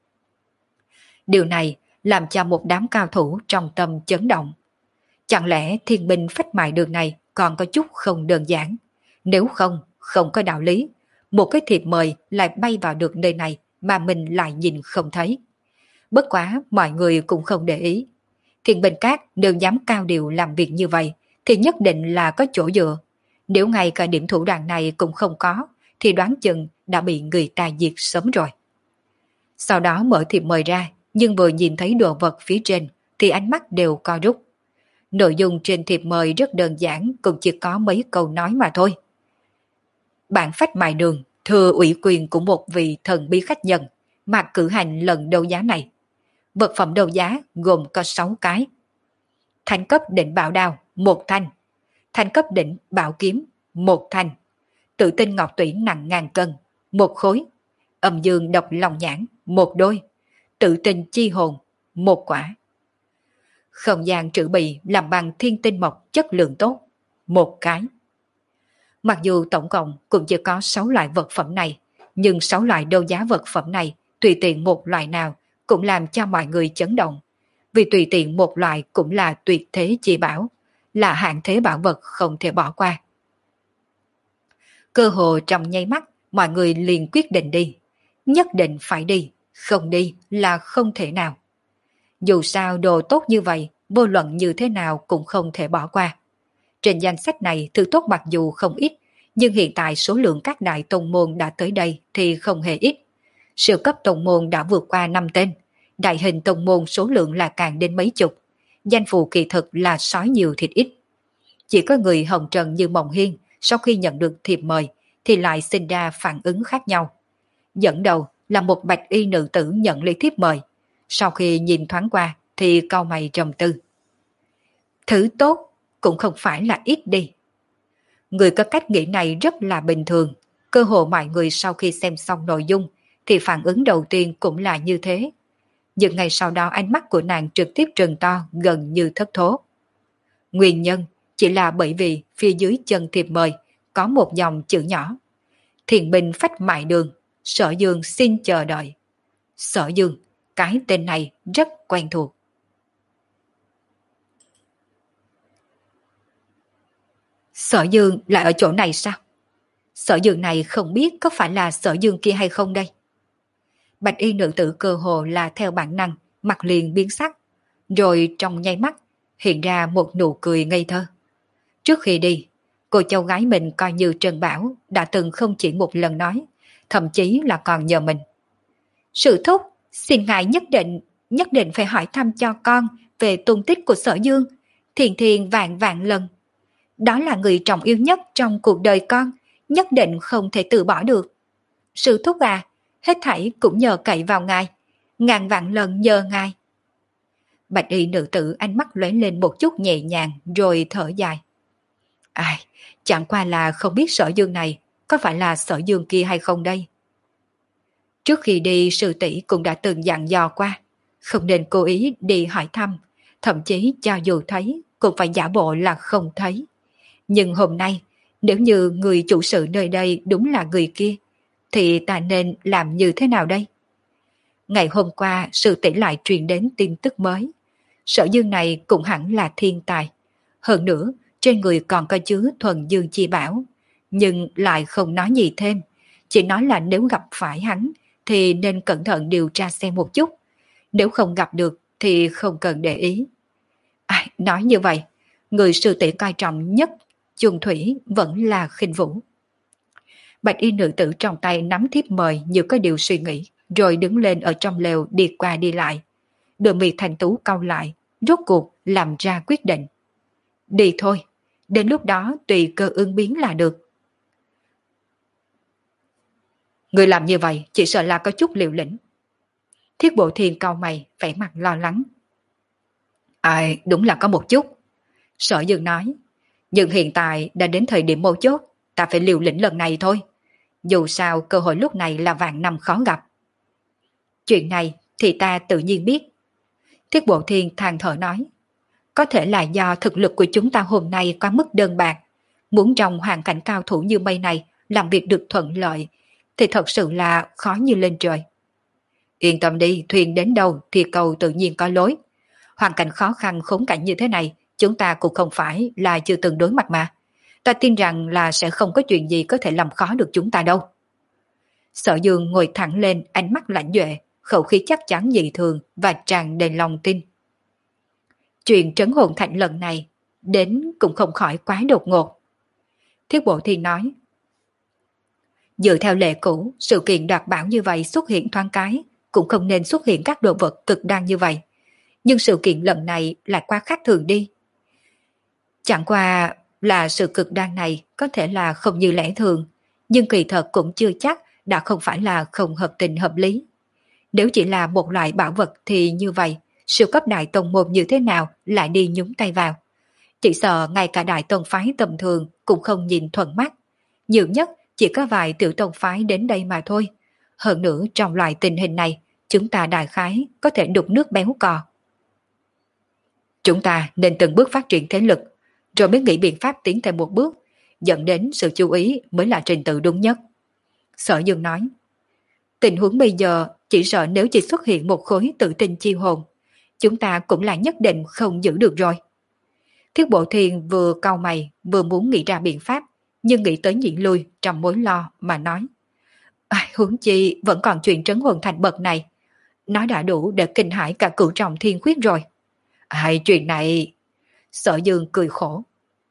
Điều này làm cho một đám cao thủ trong tâm chấn động. Chẳng lẽ Thiên Binh Phách Mại Đường này còn có chút không đơn giản? Nếu không, không có đạo lý, một cái thiệp mời lại bay vào được nơi này mà mình lại nhìn không thấy. Bất quá mọi người cũng không để ý. Thiên Bình Các nếu dám cao điều làm việc như vậy thì nhất định là có chỗ dựa. Nếu ngay cả điểm thủ đoạn này cũng không có thì đoán chừng đã bị người ta diệt sớm rồi. Sau đó mở thiệp mời ra, nhưng vừa nhìn thấy đồ vật phía trên thì ánh mắt đều co rút. Nội dung trên thiệp mời rất đơn giản, cũng chỉ có mấy câu nói mà thôi. Bản Phách Mại Đường thừa ủy quyền của một vị thần bí khách nhân mà cử hành lần đấu giá này. Vật phẩm đấu giá gồm có sáu cái. Thanh cấp đỉnh bảo đao, một thanh. Thanh cấp đỉnh bảo kiếm, một thanh. Tự tinh ngọc tủy nặng ngàn cân, một khối. Âm dương độc lòng nhãn, một đôi. Tự tinh chi hồn, một quả. không gian trữ bì làm bằng thiên tinh mộc chất lượng tốt. Một cái. Mặc dù tổng cộng cũng chỉ có sáu loại vật phẩm này, nhưng sáu loại đấu giá vật phẩm này, tùy tiện một loại nào cũng làm cho mọi người chấn động. Vì tùy tiện một loại cũng là tuyệt thế chi bảo, là hạng thế bảo vật không thể bỏ qua. Cơ hồ trong nháy mắt, mọi người liền quyết định đi. Nhất định phải đi, không đi là không thể nào. Dù sao đồ tốt như vậy, vô luận như thế nào cũng không thể bỏ qua. Trên danh sách này thứ tốt mặc dù không ít, nhưng hiện tại số lượng các đại tông môn đã tới đây thì không hề ít. Siêu cấp tông môn đã vượt qua năm tên, đại hình tông môn số lượng là càng đến mấy chục. Danh phù kỳ thực là sói nhiều thịt ít. Chỉ có người hồng trần như Mộng Hiên sau khi nhận được thiệp mời thì lại sinh ra phản ứng khác nhau. Dẫn đầu là một bạch y nữ tử nhận lấy thiệp mời. Sau khi nhìn thoáng qua thì cau mày trầm tư. Thứ tốt cũng không phải là ít đi. Người có cách nghĩ này rất là bình thường. Cơ hồ mọi người sau khi xem xong nội dung thì phản ứng đầu tiên cũng là như thế. Nhưng ngày sau đó ánh mắt của nàng trực tiếp trừng to gần như thất thố. Nguyên nhân chỉ là bởi vì phía dưới chân thiệp mời có một dòng chữ nhỏ. Thiền binh phách mại đường, Sở Dương xin chờ đợi. Sở Dương, cái tên này rất quen thuộc. Sở Dương lại ở chỗ này sao? Sở Dương này không biết có phải là Sở Dương kia hay không đây? Bạch y nữ tử cơ hồ là theo bản năng, mặt liền biến sắc. Rồi trong nháy mắt, hiện ra một nụ cười ngây thơ. Trước khi đi, cô cháu gái mình coi như Trần Bảo đã từng không chỉ một lần nói, thậm chí là còn nhờ mình. Sự thúc, xin ngài nhất định, nhất định phải hỏi thăm cho con về tung tích của Sở Dương, thiền thiền vạn vạn lần. Đó là người trọng yêu nhất trong cuộc đời con, nhất định không thể từ bỏ được. Sự thúc à, hết thảy cũng nhờ cậy vào ngài, ngàn vạn lần nhờ ngài. Bạch y nữ tử ánh mắt lóe lên một chút nhẹ nhàng rồi thở dài. Ai, chẳng qua là không biết Sở Dương này có phải là Sở Dương kia hay không đây. Trước khi đi sư tỷ cũng đã từng dặn dò qua, không nên cố ý đi hỏi thăm, thậm chí cho dù thấy cũng phải giả bộ là không thấy. Nhưng hôm nay, nếu như người chủ sự nơi đây đúng là người kia, thì ta nên làm như thế nào đây? Ngày hôm qua sư tỷ lại truyền đến tin tức mới. Sở Dương này cũng hẳn là thiên tài. Hơn nữa, trên người còn có chứa thuần dương chi bảo, nhưng lại không nói gì thêm. Chỉ nói là nếu gặp phải hắn, thì nên cẩn thận điều tra xem một chút. Nếu không gặp được, thì không cần để ý. À, nói như vậy, người sư tỷ coi trọng nhất Chung Thủy vẫn là Khinh Vũ. Bạch y nữ tử trong tay nắm thiếp mời như có điều suy nghĩ, rồi đứng lên ở trong lều đi qua đi lại. Đôi mi thanh tú cau lại, rốt cuộc làm ra quyết định. Đi thôi, đến lúc đó tùy cơ ứng biến là được. Người làm như vậy chỉ sợ là có chút liều lĩnh. Thiết Bộ Thiên cau mày, vẻ mặt lo lắng. Ai, đúng là có một chút. Sở Dương nói, nhưng hiện tại đã đến thời điểm mấu chốt, ta phải liều lĩnh lần này thôi. Dù sao cơ hội lúc này là vạn năm khó gặp. Chuyện này thì ta tự nhiên biết. Thiết Bộ Thiên than thở nói, có thể là do thực lực của chúng ta hôm nay quá mức đơn bạc. Muốn trong hoàn cảnh cao thủ như mây này làm việc được thuận lợi, thì thật sự là khó như lên trời. Yên tâm đi, thuyền đến đâu thì cầu tự nhiên có lối. Hoàn cảnh khó khăn khốn cảnh như thế này, chúng ta cũng không phải là chưa từng đối mặt mà. Ta tin rằng là sẽ không có chuyện gì có thể làm khó được chúng ta đâu. Sở Dương ngồi thẳng lên, ánh mắt lãnh duệ, khẩu khí chắc chắn dị thường và tràn đầy lòng tin. Chuyện trấn hồn thạch lần này đến cũng không khỏi quá đột ngột. Thiết Bộ Thiên nói, dựa theo lệ cũ, sự kiện đoạt bảo như vậy xuất hiện thoáng cái, cũng không nên xuất hiện các đồ vật cực đoan như vậy. Nhưng sự kiện lần này lại quá khác thường đi. Chẳng qua là sự cực đoan này có thể là không như lẽ thường, nhưng kỳ thật cũng chưa chắc đã không phải là không hợp tình hợp lý. Nếu chỉ là một loại bảo vật thì như vậy, siêu cấp đại tông môn như thế nào lại đi nhúng tay vào. Chỉ sợ ngay cả đại tông phái tầm thường cũng không nhìn thuận mắt. Nhiều nhất chỉ có vài tiểu tông phái đến đây mà thôi. Hơn nữa trong loại tình hình này, chúng ta đại khái có thể đục nước béo cò. Chúng ta nên từng bước phát triển thế lực, rồi mới nghĩ biện pháp tiến thêm một bước, dẫn đến sự chú ý mới là trình tự đúng nhất. Sở Dương nói, tình huống bây giờ chỉ sợ nếu chỉ xuất hiện một khối tự tin chi hồn, chúng ta cũng là nhất định không giữ được rồi. Thiết Bộ Thiên vừa cau mày vừa muốn nghĩ ra biện pháp, nhưng nghĩ tới nhịn lui trong mối lo mà nói. À, huống chi vẫn còn chuyện trấn hồn thành bậc này, nó đã đủ để kinh hãi cả cửu trọng thiên khuyết rồi. Hai chuyện này... Sở Dương cười khổ.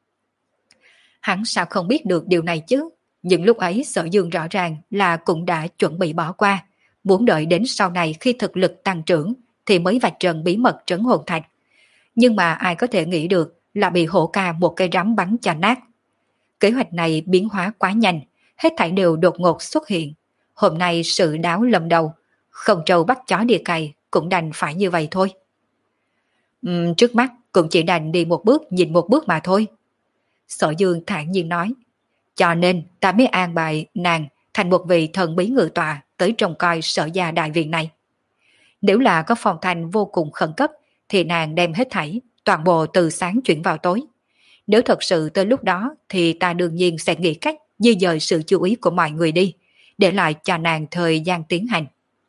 Hắn sao không biết được điều này chứ? Nhưng lúc ấy Sở Dương rõ ràng là cũng đã chuẩn bị bỏ qua, muốn đợi đến sau này khi thực lực tăng trưởng thì mới vạch trần bí mật trấn hồn thạch. Nhưng mà ai có thể nghĩ được là bị hổ ca một cây rắm bắn cho nát. Kế hoạch này biến hóa quá nhanh, hết thảy đều đột ngột xuất hiện. Hôm nay sự đáo lâm đầu, không trâu bắt chó đi cày cũng đành phải như vậy thôi. Uhm, trước mắt cũng chỉ đành đi một bước nhìn một bước mà thôi. Sở Dương thản nhiên nói, cho nên ta mới an bài nàng thành một vị thần bí ngự tọa tới trông coi Sở gia đại viện này. Nếu là có phòng thành vô cùng khẩn cấp thì nàng đem hết thảy, toàn bộ từ sáng chuyển vào tối. Nếu thật sự tới lúc đó thì ta đương nhiên sẽ nghĩ cách di dời sự chú ý của mọi người đi, để lại cho nàng thời gian tiến hành.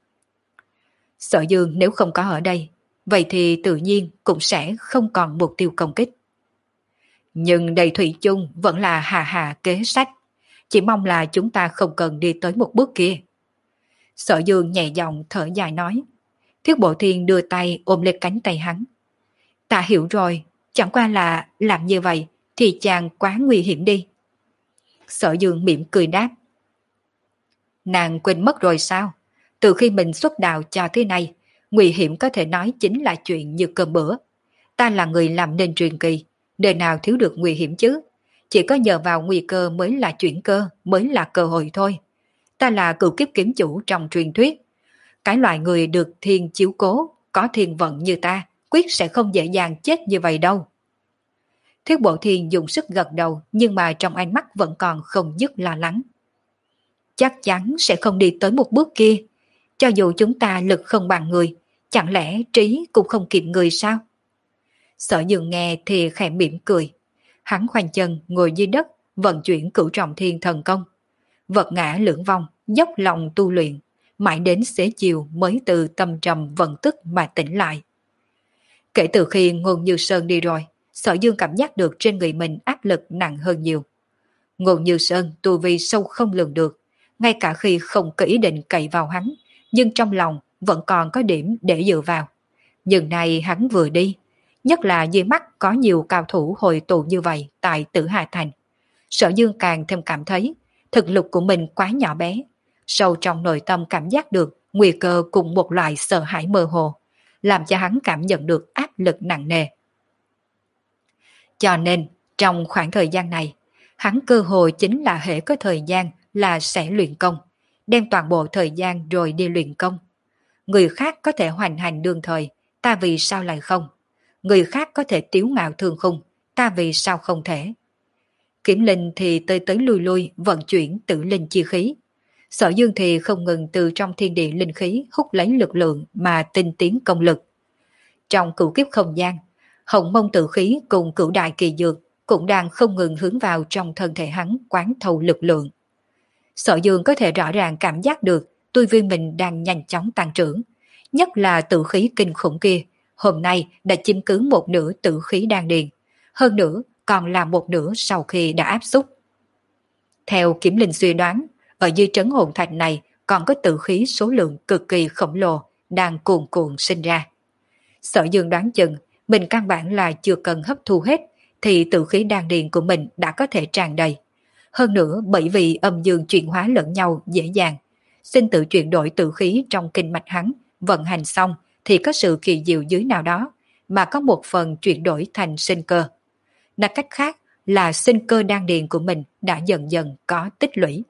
Sở Dương nếu không có ở đây, vậy thì tự nhiên cũng sẽ không còn mục tiêu công kích. Nhưng đầy thủy chung vẫn là hà hà kế sách, chỉ mong là chúng ta không cần đi tới một bước kia. Sở Dương nhẹ giọng thở dài nói. Thiết Bộ Thiên đưa tay ôm lấy cánh tay hắn. Ta hiểu rồi, chẳng qua là làm như vậy thì chàng quá nguy hiểm đi. Sở Dương mỉm cười đáp. Nàng quên mất rồi sao? Từ khi mình xuất đạo cho thế này, nguy hiểm có thể nói chính là chuyện như cơm bữa. Ta là người làm nên truyền kỳ, đời nào thiếu được nguy hiểm chứ? Chỉ có nhờ vào nguy cơ mới là chuyển cơ, mới là cơ hội thôi. Ta là cửu kiếp kiếm chủ trong truyền thuyết. Cái loại người được thiên chiếu cố, có thiên vận như ta, quyết sẽ không dễ dàng chết như vậy đâu. Thiết Bộ Thiên dùng sức gật đầu, nhưng mà trong ánh mắt vẫn còn không dứt lo lắng. Chắc chắn sẽ không đi tới một bước kia. Cho dù chúng ta lực không bằng người, chẳng lẽ trí cũng không kịp người sao? Sở Dương nghe thì khẽ mỉm cười. Hắn khoanh chân ngồi dưới đất, vận chuyển cửu trọng thiên thần công. Vật ngã lưỡng vong, dốc lòng tu luyện, mãi đến xế chiều mới từ tâm trầm vận tức mà tỉnh lại. Kể từ khi Ngôn Như Sơn đi rồi, Sở Dương cảm giác được trên người mình áp lực nặng hơn nhiều. Ngôn Như Sơn tu vi sâu không lường được, ngay cả khi không có ý định cậy vào hắn, nhưng trong lòng vẫn còn có điểm để dựa vào. Nhưng nay hắn vừa đi, nhất là dưới mắt có nhiều cao thủ hội tụ như vậy tại Tử Hà Thành. Sở Dương càng thêm cảm thấy thực lực của mình quá nhỏ bé, sâu trong nội tâm cảm giác được nguy cơ cùng một loại sợ hãi mơ hồ, làm cho hắn cảm nhận được áp lực nặng nề. Cho nên, trong khoảng thời gian này, hắn cơ hội chính là hễ có thời gian là sẽ luyện công, đem toàn bộ thời gian rồi đi luyện công. Người khác có thể hoành hành đương thời, ta vì sao lại không? Người khác có thể tiếu ngạo thương khung, ta vì sao không thể? Kiểm linh thì tới tới lui lui vận chuyển tự linh chi khí. Sở Dương thì không ngừng từ trong thiên địa linh khí hút lấy lực lượng mà tinh tiến công lực. Trong cửu kiếp không gian, hồng mông tự khí cùng cửu đại kỳ dược cũng đang không ngừng hướng vào trong thân thể hắn quán thâu lực lượng. Sở Dương có thể rõ ràng cảm giác được tu vi mình đang nhanh chóng tăng trưởng, nhất là tự khí kinh khủng kia, hôm nay đã chiếm cứ một nửa tự khí đan điền, hơn nữa còn là một nửa sau khi đã áp xúc. Theo Kiểm Linh suy đoán, ở dưới trấn hồn thạch này còn có tự khí số lượng cực kỳ khổng lồ đang cuồn cuộn sinh ra. Sở Dương đoán chừng mình căn bản là chưa cần hấp thu hết thì tự khí đan điền của mình đã có thể tràn đầy. Hơn nữa bởi vì âm dương chuyển hóa lẫn nhau dễ dàng, xin tự chuyển đổi tự khí trong kinh mạch hắn vận hành xong thì có sự kỳ diệu dưới nào đó mà có một phần chuyển đổi thành sinh cơ. Nói cách khác là sinh cơ đan điền của mình đã dần dần có tích lũy.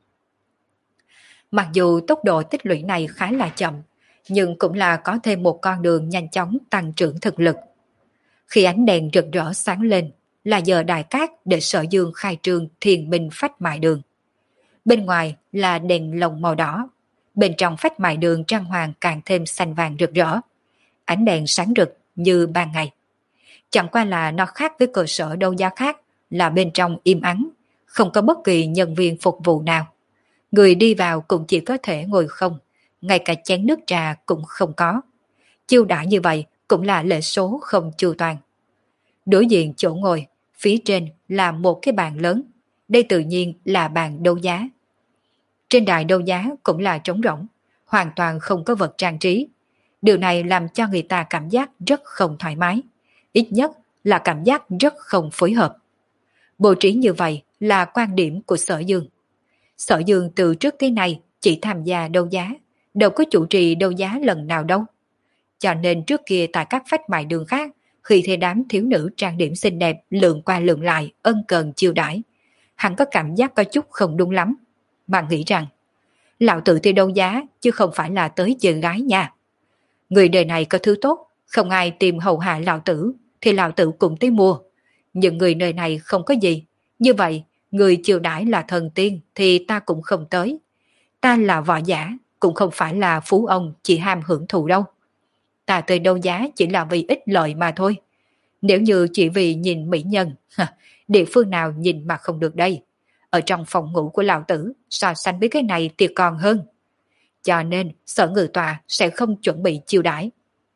Mặc dù tốc độ tích lũy này khá là chậm, nhưng cũng là có thêm một con đường nhanh chóng tăng trưởng thực lực. Khi ánh đèn rực rỡ sáng lên, là giờ đại cát để Sở Dương khai trương thiền minh phách mại đường. Bên ngoài là đèn lồng màu đỏ, bên trong phách mại đường trang hoàng càng thêm xanh vàng rực rỡ. Ánh đèn sáng rực như ban ngày. Chẳng qua là nó khác với cơ sở đấu giá khác là bên trong im ắng, không có bất kỳ nhân viên phục vụ nào. Người đi vào cũng chỉ có thể ngồi không, ngay cả chén nước trà cũng không có. Chiêu đãi như vậy cũng là lệ số không chu toàn. Đối diện chỗ ngồi, phía trên là một cái bàn lớn, đây tự nhiên là bàn đấu giá. Trên đài đấu giá cũng là trống rỗng, hoàn toàn không có vật trang trí. Điều này làm cho người ta cảm giác rất không thoải mái, ít nhất là cảm giác rất không phối hợp. Bố trí như vậy là quan điểm của Sở Dương. Sở Dương từ trước tới nay chỉ tham gia đấu giá, đâu có chủ trì đấu giá lần nào đâu. Cho nên trước kia tại các phách mại đường khác, khi thấy đám thiếu nữ trang điểm xinh đẹp lượn qua lượn lại ân cần chiêu đãi, hắn có cảm giác có chút không đúng lắm, mà nghĩ rằng lão tử thì đấu giá chứ không phải là tới chơi gái nha. Người đời này có thứ tốt, không ai tìm hầu hạ lão tử thì lão tử cũng tới mua. Nhưng người nơi này không có gì, như vậy người chiêu đãi là thần tiên thì ta cũng không tới. Ta là võ giả, cũng không phải là phú ông chỉ ham hưởng thụ đâu. Ta tới đấu giá chỉ là vì ích lợi mà thôi. Nếu như chỉ vì nhìn mỹ nhân, địa phương nào nhìn mà không được đây. Ở trong phòng ngủ của lão tử, so sánh với cái này thì còn hơn. Cho nên Sở Ngự Tọa sẽ không chuẩn bị chiêu đãi.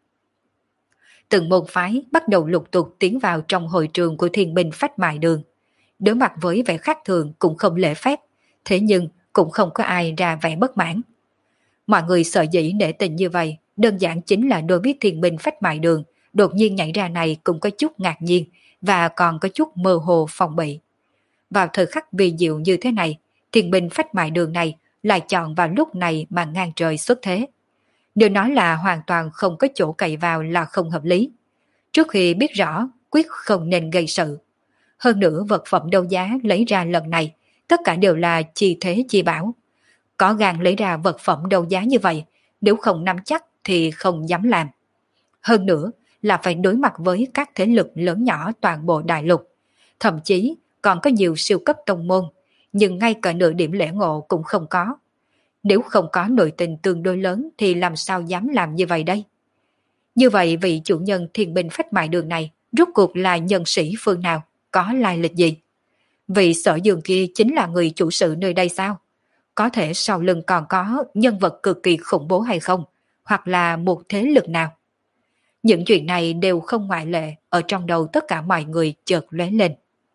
Từng môn phái bắt đầu lục tục tiến vào trong hội trường của Thiên Binh Phách Mại Đường. Đối mặt với vẻ khác thường cũng không lễ phép, thế nhưng cũng không có ai ra vẻ bất mãn. Mọi người sợ dĩ nể tình như vậy, đơn giản chính là đối với Thiên Binh Phách Mại Đường đột nhiên nhảy ra này cũng có chút ngạc nhiên và còn có chút mơ hồ phòng bị. Vào thời khắc vi diệu như thế này, Thiên Binh Phách Mại Đường này lại chọn vào lúc này mà ngang trời xuất thế. Nếu nói là hoàn toàn không có chỗ cậy vào là không hợp lý. Trước khi biết rõ, quyết không nên gây sự. Hơn nữa vật phẩm đấu giá lấy ra lần này, tất cả đều là chi thế chi bảo. Có gan lấy ra vật phẩm đấu giá như vậy, nếu không nắm chắc thì không dám làm. Hơn nữa là phải đối mặt với các thế lực lớn nhỏ toàn bộ đại lục. Thậm chí còn có nhiều siêu cấp tông môn, nhưng ngay cả nửa điểm lễ ngộ cũng không có. Nếu không có nội tình tương đối lớn thì làm sao dám làm như vậy đây? Như vậy vị chủ nhân Thiên Binh Phách Mại Đường này rốt cuộc là nhân sĩ phương nào, có lai lịch gì? Vị Sở Dương kia chính là người chủ sự nơi đây sao? Có thể sau lưng còn có nhân vật cực kỳ khủng bố hay không? Hoặc là một thế lực nào? Những chuyện này đều không ngoại lệ ở trong đầu tất cả mọi người chợt lóe lên.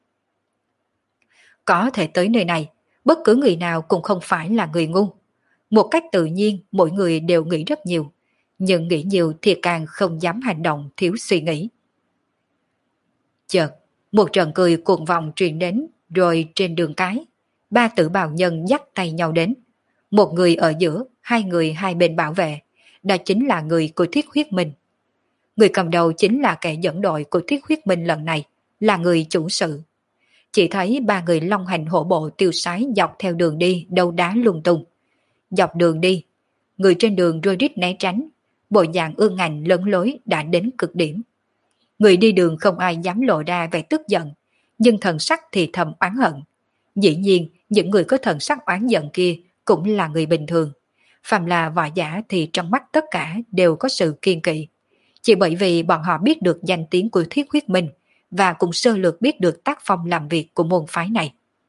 Có thể tới nơi này, bất cứ người nào cũng không phải là người ngu. Một cách tự nhiên mỗi người đều nghĩ rất nhiều, nhưng nghĩ nhiều thì càng không dám hành động thiếu suy nghĩ. Chợt, một trận cười cuồng vọng truyền đến, rồi trên đường cái, ba tử bào nhân dắt tay nhau đến. Một người ở giữa, hai người hai bên bảo vệ, đó chính là người của Thiết Huyết Minh. Người cầm đầu chính là kẻ dẫn đội của Thiết Huyết Minh lần này, là người chủ sự. Chỉ thấy ba người long hành hổ bộ tiêu sái dọc theo đường đi đấu đá lung tung. Dọc đường đi, người trên đường rôi rít né tránh, bộ dạng ương ngạnh lấn lối đã đến cực điểm. Người đi đường không ai dám lộ ra vẻ tức giận, nhưng thần sắc thì thầm oán hận. Dĩ nhiên, những người có thần sắc oán giận kia cũng là người bình thường. Phàm là võ giả thì trong mắt tất cả đều có sự kiên kỵ. Chỉ bởi vì bọn họ biết được danh tiếng của Thiết Huyết Minh và cũng sơ lược biết được tác phong làm việc của môn phái này.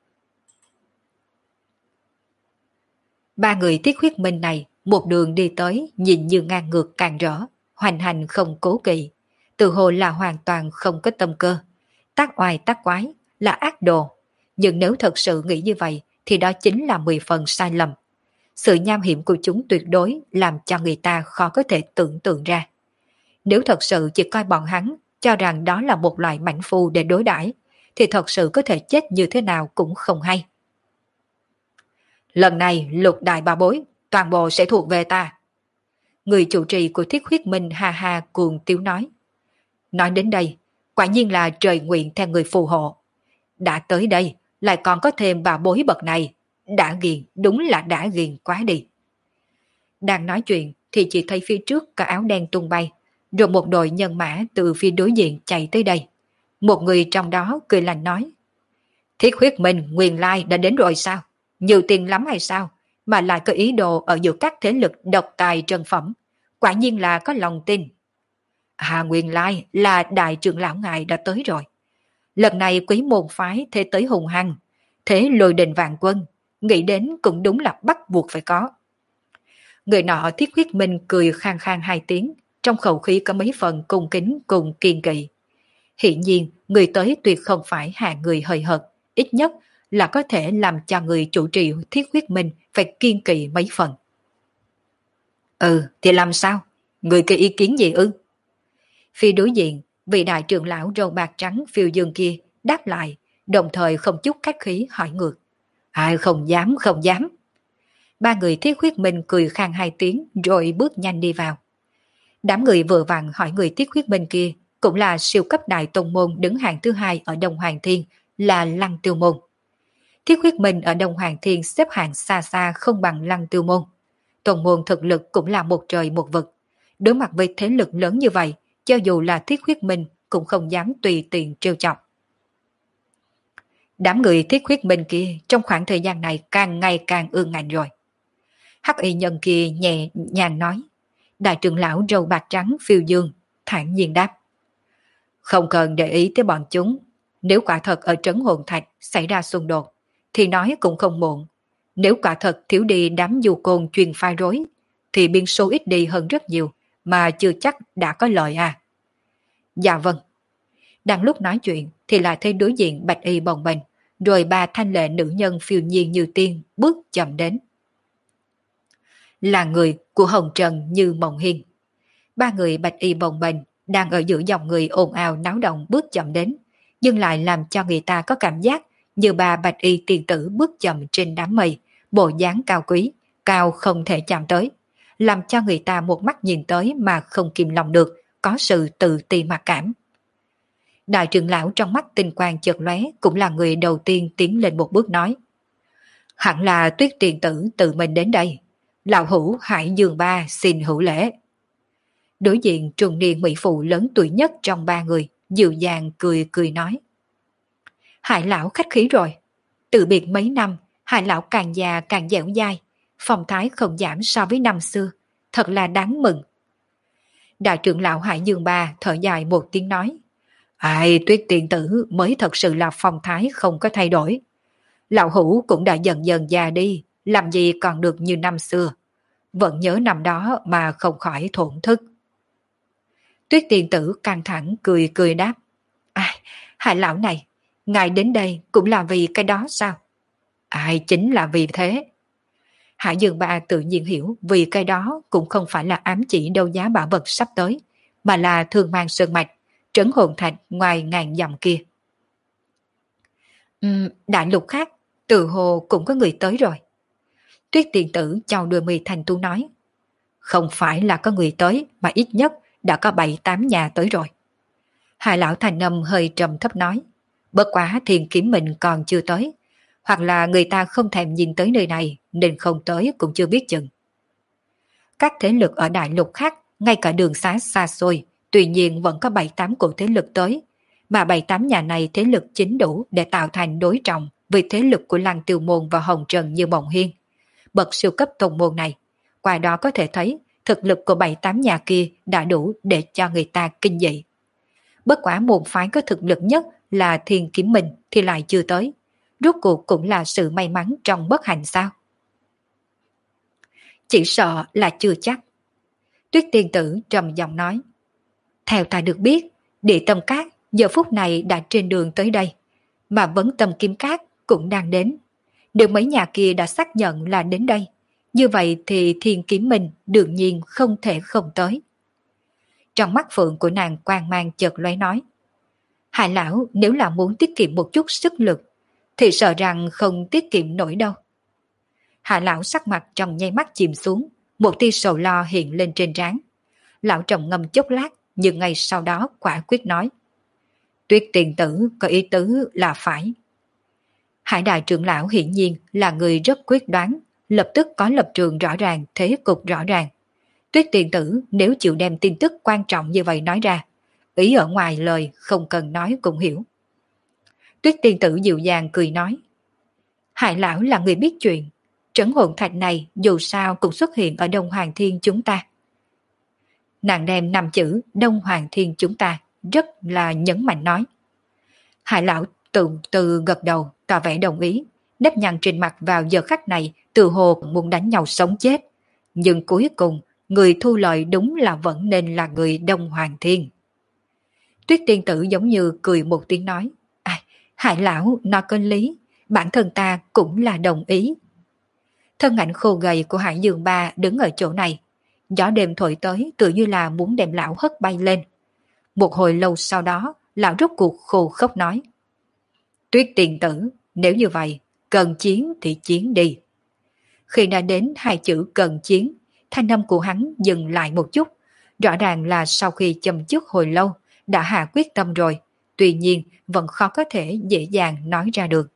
Ba người Thiết Huyết Minh này một đường đi tới nhìn như ngang ngược càng rỡ, hoành hành không cố kỵ, tự hồ là hoàn toàn không có tâm cơ. Tác oai tác quái là ác đồ, nhưng nếu thật sự nghĩ như vậy thì đó chính là mười phần sai lầm. Sự nham hiểm của chúng tuyệt đối làm cho người ta khó có thể tưởng tượng ra. Nếu thật sự chỉ coi bọn hắn cho rằng đó là một loại mãnh phu để đối đãi, thì thật sự có thể chết như thế nào cũng không hay. Lần này lục đại ba bối, toàn bộ sẽ thuộc về ta. Người chủ trì của Thiết Huyết Minh ha ha cuồng tiếu nói. Nói đến đây, quả nhiên là trời nguyện theo người phù hộ. Đã tới đây, lại còn có thêm bà bối bậc này. Đã ghiền, đúng là đã ghiền quá đi. Đang nói chuyện thì chỉ thấy phía trước cả áo đen tung bay, rồi một đội nhân mã từ phía đối diện chạy tới đây. Một người trong đó cười lạnh nói. Thiết Huyết Minh nguyên lai đã đến rồi sao? Nhiều tiền lắm hay sao? Mà lại có ý đồ ở giữa các thế lực độc tài trần phẩm. Quả nhiên là có lòng tin. Hà nguyên lai là đại trưởng lão ngài đã tới rồi. Lần này quý môn phái thế tới hùng hăng, thế lôi đình vạn quân, nghĩ đến cũng đúng là bắt buộc phải có. Người nọ Thiết Huyết Minh cười khang khang hai tiếng, trong khẩu khí có mấy phần cung kính cùng kiên kỵ. Hiển nhiên, người tới tuyệt không phải hạ người hời hợt, ít nhất là có thể làm cho người chủ trì Thiết Huyết Minh phải kiên kỵ mấy phần. Ừ, thì làm sao? Người có ý kiến gì ư? Phía đối diện, vị đại trưởng lão râu bạc trắng phiêu dương kia đáp lại, đồng thời không chút khách khí hỏi ngược. Ai không dám, không dám. Ba người Thiết Huyết Minh cười khang hai tiếng rồi bước nhanh đi vào. Đám người vừa vặn hỏi người Thiết Huyết Minh kia cũng là siêu cấp đại tông môn đứng hàng thứ hai ở Đông Hoàng Thiên, là Lăng Tiêu Môn. Thiết Huyết Minh ở Đông Hoàng Thiên xếp hạng xa xa không bằng Lăng Tiêu Môn. Tông môn thực lực cũng là một trời một vực. Đối mặt với thế lực lớn như vậy, cho dù là Thiết Huyết Minh cũng không dám tùy tiện trêu chọc. Đám người Thiết Huyết Minh kia trong khoảng thời gian này càng ngày càng ương ngạnh rồi. Hắc y nhân kia nhẹ nhàng nói. Đại trưởng lão râu bạc trắng phiêu dương thản nhiên đáp. Không cần để ý tới bọn chúng. Nếu quả thật ở trấn hồn thạch xảy ra xung đột thì nói cũng không muộn. Nếu quả thật thiếu đi đám du côn truyền pha rối thì biên số ít đi hơn rất nhiều mà chưa chắc đã có lợi à. Dạ vâng. Đang lúc nói chuyện thì lại thấy đối diện bạch y bồng bềnh, rồi ba thanh lệ nữ nhân phiêu nhiên như tiên bước chậm đến. Là người của Hồng Trần Như Mộng Hiên. Ba người bạch y bồng bềnh đang ở giữa dòng người ồn ào náo động bước chậm đến, nhưng lại làm cho người ta có cảm giác như ba bạch y tiền tử bước chậm trên đám mây, bộ dáng cao quý, cao không thể chạm tới, làm cho người ta một mắt nhìn tới mà không kìm lòng được, có sự tự ti mặc cảm. Đại trưởng lão trong mắt tinh quang chợt lóe cũng là người đầu tiên tiến lên một bước nói. Hẳn là Tuyết tiền tử tự mình đến đây. Lão hữu Hải Dương Ba xin hữu lễ. Đối diện trung niên mỹ phụ lớn tuổi nhất trong ba người, dịu dàng cười cười nói. Hải lão khách khí rồi. Từ biệt mấy năm, Hải lão càng già càng dẻo dai, phong thái không giảm so với năm xưa, thật là đáng mừng. Đại trưởng lão Hải Dương Ba thở dài một tiếng nói. Ai, Tuyết tiền tử mới thật sự là phong thái không có thay đổi. Lão hữu cũng đã dần dần già đi, làm gì còn được như năm xưa. Vẫn nhớ năm đó mà không khỏi thổn thức. Tuyết tiền tử căng thẳng cười cười đáp. Ai, Hải lão này, ngài đến đây cũng là vì cái đó sao? Ai, chính là vì thế. Hải Dương Ba tự nhiên hiểu vì cái đó cũng không phải là ám chỉ đấu giá bảo vật sắp tới, mà là thương mang sơn mạch, trấn hồn thạch ngoài ngàn dặm kia. Uhm, đại lục khác, từ hồ cũng có người tới rồi. Tuyết tiền tử chào đôi mi thành tu nói. Không phải là có người tới, mà ít nhất đã có bảy tám nhà tới rồi. Hai lão thành âm hơi trầm thấp nói. Bất quá thiền kiếm mình còn chưa tới, hoặc là người ta không thèm nhìn tới nơi này nên không tới cũng chưa biết chừng. Các thế lực ở đại lục khác, ngay cả đường xá xa xôi, tuy nhiên vẫn có bảy tám cổ thế lực tới, mà bảy tám nhà này thế lực chính đủ để tạo thành đối trọng với thế lực của Lăng Tiêu Môn và Hồng Trần Như Mộng Hiên. Bậc siêu cấp tôn môn này, qua đó có thể thấy thực lực của bảy tám nhà kia đã đủ để cho người ta kinh dị. Bất quả môn phái có thực lực nhất là Thiên Kiếm Minh thì lại chưa tới. Rốt cuộc cũng là sự may mắn trong bất hạnh sao? Chỉ sợ là chưa chắc. Tuyết tiên tử trầm giọng nói. Theo ta được biết, Địa Tâm Cát giờ phút này đã trên đường tới đây, mà Vấn Tâm Kim Cát cũng đang đến. Nếu mấy nhà kia đã xác nhận là đến đây, như vậy thì Thiên Kiếm Minh đương nhiên không thể không tới. Trong mắt phượng của nàng quang mang chợt lóe nói. Hải lão nếu là muốn tiết kiệm một chút sức lực, thì sợ rằng không tiết kiệm nổi đâu. Hải lão sắc mặt trong nháy mắt chìm xuống, một tia sầu lo hiện lên trên trán. Lão trầm ngâm chốc lát, nhưng ngay sau đó quả quyết nói. Tuyết tiền tử có ý tứ là phải. Hải đại trưởng lão hiển nhiên là người rất quyết đoán, lập tức có lập trường rõ ràng, thế cục rõ ràng. Tuyết tiền tử nếu chịu đem tin tức quan trọng như vậy nói ra, ý ở ngoài lời không cần nói cũng hiểu. Tuyết tiền tử dịu dàng cười nói. Hải lão là người biết chuyện, trấn hồn thạch này dù sao cũng xuất hiện ở Đông Hoàng Thiên chúng ta. Nàng đem năm chữ Đông Hoàng Thiên chúng ta rất là nhấn mạnh nói. Hải lão từ từ gật đầu tỏ vẻ đồng ý, nếp nhăn trên mặt vào giờ khắc này từ hồ muốn đánh nhau sống chết. Nhưng cuối cùng, người thu lợi đúng là vẫn nên là người Đông Hoàng Thiên. Tuyết tiên tử giống như cười một tiếng nói, à, Hải lão nói có lý, bản thân ta cũng là đồng ý. Thân ảnh khô gầy của Hải Dương Ba đứng ở chỗ này, gió đêm thổi tới tự như là muốn đem lão hất bay lên. Một hồi lâu sau đó, lão rốt cuộc khô khốc nói, Tuyết tiên tử, nếu như vậy, cần chiến thì chiến đi. Khi đã đến hai chữ cần chiến, thanh âm của hắn dừng lại một chút, rõ ràng là sau khi châm chước hồi lâu, đã hạ quyết tâm rồi, tuy nhiên vẫn khó có thể dễ dàng nói ra được.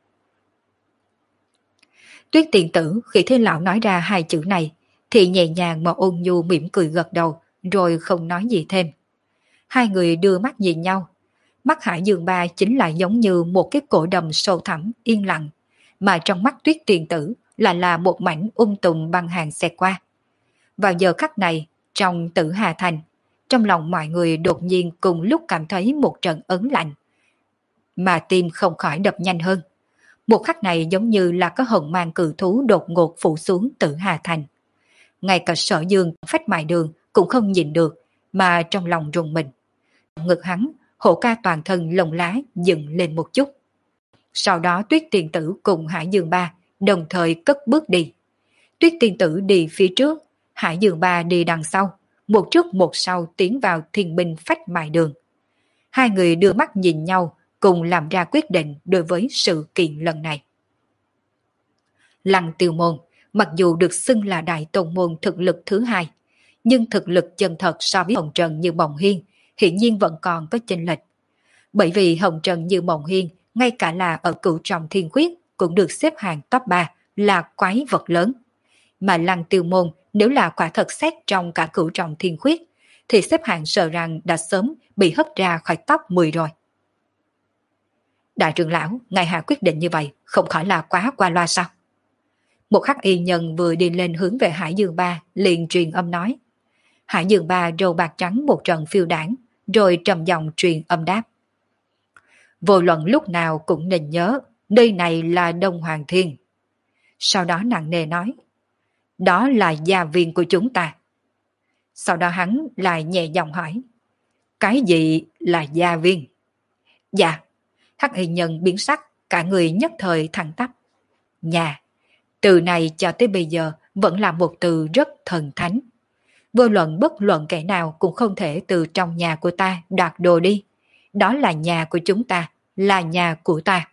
Tuyết tiền tử khi thấy lão nói ra hai chữ này, thì nhẹ nhàng mà ôn nhu mỉm cười gật đầu, rồi không nói gì thêm. Hai người đưa mắt nhìn nhau, mắt Hải Dương Ba chính là giống như một cái cổ đầm sâu thẳm, yên lặng, mà trong mắt Tuyết tiền tử lại là một mảnh ung tùm băng hàng xẹt qua. Vào giờ khắc này, trong Tử Hà Thành, trong lòng mọi người đột nhiên cùng lúc cảm thấy một trận ớn lạnh, mà tim không khỏi đập nhanh hơn. Một khắc này giống như là có hồng mang cự thú đột ngột phủ xuống Tử Hà Thành. Ngay cả Sở Dương phách mại đường cũng không nhìn được, mà trong lòng rùng mình. Ngực hắn, hổ ca toàn thân lồng lá dựng lên một chút. Sau đó Tuyết tiền tử cùng Hải Dương Ba đồng thời cất bước đi. Tuyết tiên tử đi phía trước, Hải Dương Ba đi đằng sau, một trước một sau tiến vào thiên binh phách mại đường. Hai người đưa mắt nhìn nhau, cùng làm ra quyết định đối với sự kiện lần này. Lăng Tiêu Môn, mặc dù được xưng là đại tôn môn thực lực thứ hai, nhưng thực lực chân thật so với Hồng Trần Như Mộng Hiên hiển nhiên vẫn còn có chênh lệch. Bởi vì Hồng Trần Như Mộng Hiên ngay cả là ở cửu trọng thiên quyết cũng được xếp hàng top ba, là quái vật lớn. Mà Lăng Tiêu Môn nếu là quả thật xét trong cả cửu trọng thiên khuyết, thì xếp hạng sợ rằng đã sớm bị hất ra khỏi top mười rồi. Đại trưởng lão, ngài hạ quyết định như vậy, không khỏi là quá qua loa sao? Một hắc y nhân vừa đi lên hướng về Hải Dương Ba, liền truyền âm nói. Hải Dương Ba râu bạc trắng một trận phiêu đảng, rồi trầm giọng truyền âm đáp. Vô luận lúc nào cũng nên nhớ, nơi này là Đông Hoàng Thiên. Sau đó nặng nề nói. Đó là gia viên của chúng ta. Sau đó hắn lại nhẹ giọng hỏi. Cái gì là gia viên? Dạ. Hắc y nhân biến sắc, cả người nhất thời thẳng tắp. Nhà. Từ này cho tới bây giờ vẫn là một từ rất thần thánh. Vô luận bất luận kẻ nào cũng không thể từ trong nhà của ta đoạt đồ đi. Đó là nhà của chúng ta, là nhà của ta.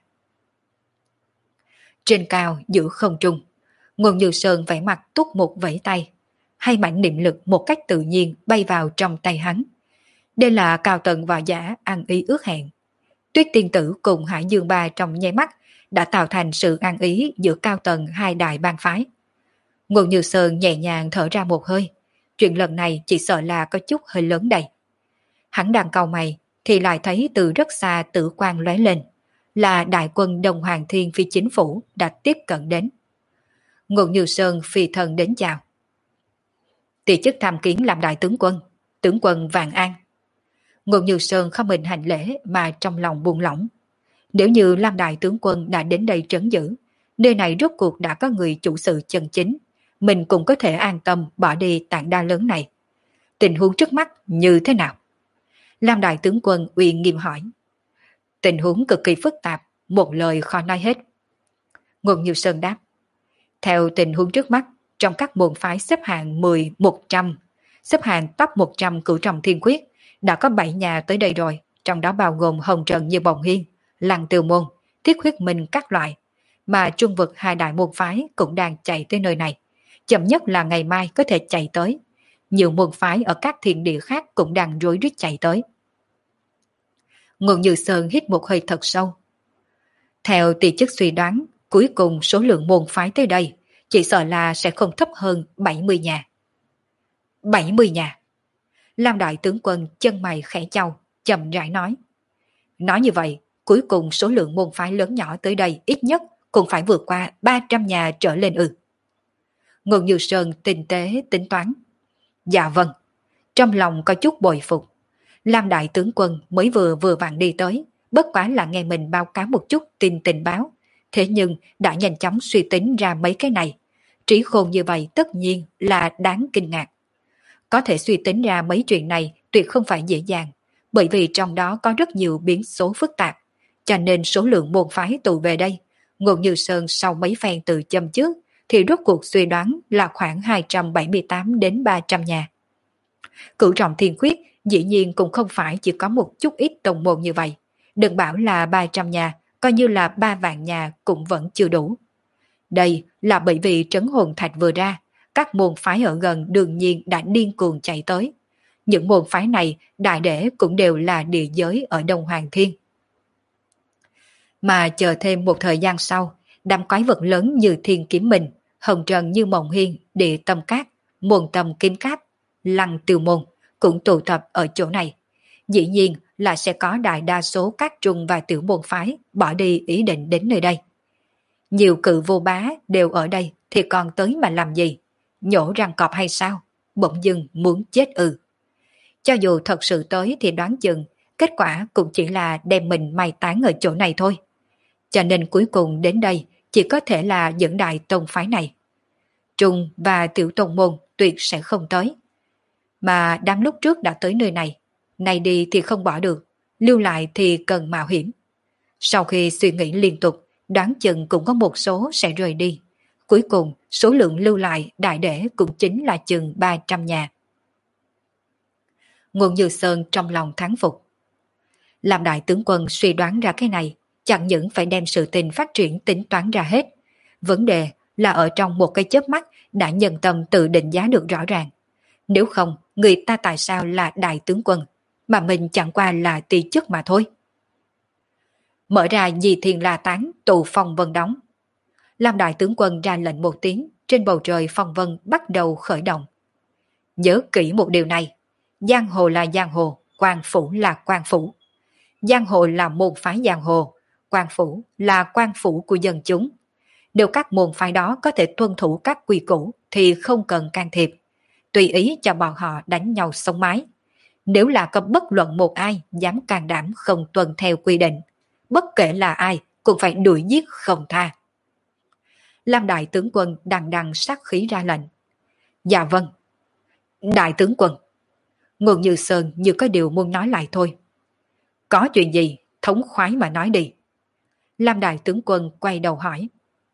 Trên cao giữa không trung, Ngôn Như Sơn vẫy mặt túc một vẫy tay, hai mảnh niệm lực một cách tự nhiên bay vào trong tay hắn. Đây là cao tầng và giả ăn ý ước hẹn. Tuyết tiên tử cùng Hải Dương Ba trong nháy mắt đã tạo thành sự ăn ý giữa cao tầng hai đại bang phái. Ngôn Như Sơn nhẹ nhàng thở ra một hơi, chuyện lần này chỉ sợ là có chút hơi lớn đây. Hắn đang cau mày thì lại thấy từ rất xa tử quang lóe lên, là đại quân Đông Hoàng Thiên phi chính phủ đã tiếp cận đến. Ngôn Như Sơn phi thần đến chào. Tỷ chức tham kiến làm đại tướng quân, tướng quân Vạn An. Ngôn Như Sơn không mình hành lễ mà trong lòng buông lỏng. Nếu như Lam đại tướng quân đã đến đây trấn giữ, nơi này rốt cuộc đã có người chủ sự chân chính, mình cũng có thể an tâm bỏ đi tảng đa lớn này. Tình huống trước mắt như thế nào? Lam đại tướng quân uy nghiêm hỏi. Tình huống cực kỳ phức tạp, một lời khó nói hết. Ngôn Như Sơn đáp. Theo tình huống trước mắt, trong các môn phái xếp hạng mười, một trăm, xếp hạng top một trăm cửu trọng thiên quyết, đã có bảy nhà tới đây rồi, trong đó bao gồm Hồng Trần Như Mộng Hiên, Lăng Tiêu Môn, Thiết Huyết Minh các loại, mà trung vực hai đại môn phái cũng đang chạy tới nơi này, chậm nhất là ngày mai có thể chạy tới. Nhiều môn phái ở các thiên địa khác cũng đang rối rít chạy tới. Ngôn Như Sơn hít một hơi thật sâu. Theo tỷ chức suy đoán, cuối cùng số lượng môn phái tới đây chỉ sợ là sẽ không thấp hơn bảy mươi nhà. bảy mươi nhà. Lam đại tướng quân chân mày khẽ chau, chậm rãi nói. Nói như vậy, cuối cùng số lượng môn phái lớn nhỏ tới đây ít nhất cũng phải vượt qua ba trăm nhà trở lên ư. Ngôn Như Sơn tinh tế tính toán. Dạ vâng. trong lòng có chút bội phục. Lam đại tướng quân mới vừa vừa vặn đi tới, bất quá là nghe mình báo cáo một chút tin tình báo, thế nhưng đã nhanh chóng suy tính ra mấy cái này. Trí khôn như vậy tất nhiên là đáng kinh ngạc. Có thể suy tính ra mấy chuyện này tuyệt không phải dễ dàng, bởi vì trong đó có rất nhiều biến số phức tạp, cho nên số lượng môn phái tụ về đây, Ngô Như Sơn sau mấy phen từ châm trước thì rốt cuộc suy đoán là khoảng hai trăm bảy mươi tám đến ba trăm nhà. Cửu trọng thiên khuyết dĩ nhiên cũng không phải chỉ có một chút ít tông môn như vậy, đừng bảo là ba trăm nhà, coi như là ba vạn nhà cũng vẫn chưa đủ. Đây là bởi vì trấn hồn thạch vừa ra, các môn phái ở gần đương nhiên đã điên cuồng chạy tới. Những môn phái này đại để cũng đều là địa giới ở Đông Hoàng Thiên. Mà chờ thêm một thời gian sau, đám quái vật lớn như Thiên Kiếm Minh, Hồng Trần như Mộng Hiên, Địa Tâm Cát, Môn Tâm Kiếm Cáp, Lăng Tiêu Môn cũng tụ tập ở chỗ này. Dĩ nhiên là sẽ có đại đa số các trung và tiểu môn phái bỏ đi ý định đến nơi đây. Nhiều cự vô bá đều ở đây thì còn tới mà làm gì? Nhổ răng cọp hay sao? Bỗng dưng muốn chết ư. Cho dù thật sự tới thì đoán chừng kết quả cũng chỉ là đem mình mai táng ở chỗ này thôi. Cho nên cuối cùng đến đây chỉ có thể là dẫn đại tông phái này. Trung và tiểu tông môn tuyệt sẽ không tới. Mà đám lúc trước đã tới nơi này, này đi thì không bỏ được, lưu lại thì cần mạo hiểm. Sau khi suy nghĩ liên tục, đoán chừng cũng có một số sẽ rời đi. Cuối cùng, số lượng lưu lại đại để cũng chính là chừng ba trăm nhà. Ngôn Như Sơn trong lòng thán phục. Làm đại tướng quân suy đoán ra cái này, chẳng những phải đem sự tình phát triển tính toán ra hết. Vấn đề là ở trong một cái chớp mắt đã nhân tâm tự định giá được rõ ràng. Nếu không, người ta tại sao là đại tướng quân, mà mình chẳng qua là ti chức mà thôi. Mở ra Di Thiên La Tán, tụ phong vân đóng. Lam đại tướng quân ra lệnh một tiếng, trên bầu trời phong vân bắt đầu khởi động. Nhớ kỹ một điều này, giang hồ là giang hồ, quan phủ là quan phủ. Giang hồ là môn phái giang hồ, quan phủ là quan phủ của dân chúng. Nếu các môn phái đó có thể tuân thủ các quy củ thì không cần can thiệp, tùy ý cho bọn họ đánh nhau sống mái. Nếu là có bất luận một ai dám can đảm không tuân theo quy định, bất kể là ai cũng phải đuổi giết không tha. Lam đại tướng quân đằng đằng sát khí ra lệnh. Dạ vâng. Đại tướng quân. Ngôn Như Sơn như có điều muốn nói lại thôi. Có chuyện gì, thống khoái mà nói đi. Lam đại tướng quân quay đầu hỏi.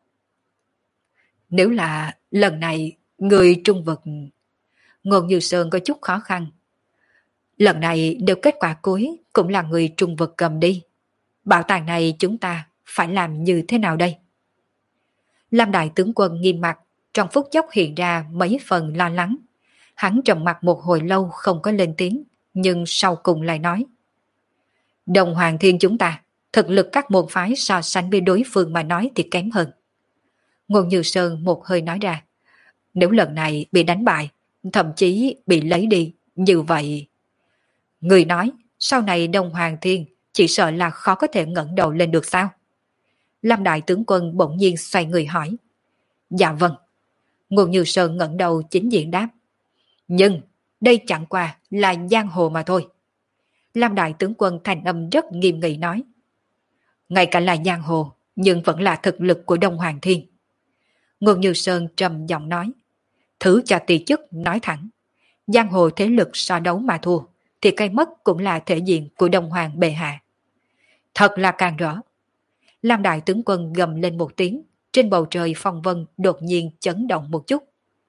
Nếu là lần này người trung vực... Ngôn Như Sơn có chút khó khăn. Lần này nếu kết quả cuối cũng là người trung vực cầm đi. Bảo tàng này chúng ta phải làm như thế nào đây? Lam đại tướng quân nghiêm mặt, trong phút chốc hiện ra mấy phần lo lắng. Hắn trầm mặt một hồi lâu không có lên tiếng, nhưng sau cùng lại nói. Đồng Hoàng Thiên chúng ta, thực lực các môn phái so sánh với đối phương mà nói thì kém hơn. Ngôn Như Sơn một hơi nói ra. Nếu lần này bị đánh bại, thậm chí bị lấy đi, như vậy... Người nói, sau này Đông Hoàng Thiên chỉ sợ là khó có thể ngẩng đầu lên được sao? Lam đại tướng quân bỗng nhiên xoay người hỏi. Dạ vâng. Ngôn Như Sơn ngẩng đầu chính diện đáp. Nhưng đây chẳng qua là giang hồ mà thôi. Lam đại tướng quân thành âm rất nghiêm nghị nói. Ngay cả là giang hồ, nhưng vẫn là thực lực của Đông Hoàng Thiên. Ngôn Như Sơn trầm giọng nói. Thứ cho tỷ chức nói thẳng. Giang hồ thế lực so đấu mà thua, thì cái mất cũng là thể diện của Đông Hoàng bệ hạ. Thật là càng rõ. Lam đại tướng quân gầm lên một tiếng, trên bầu trời phong vân đột nhiên chấn động một chút.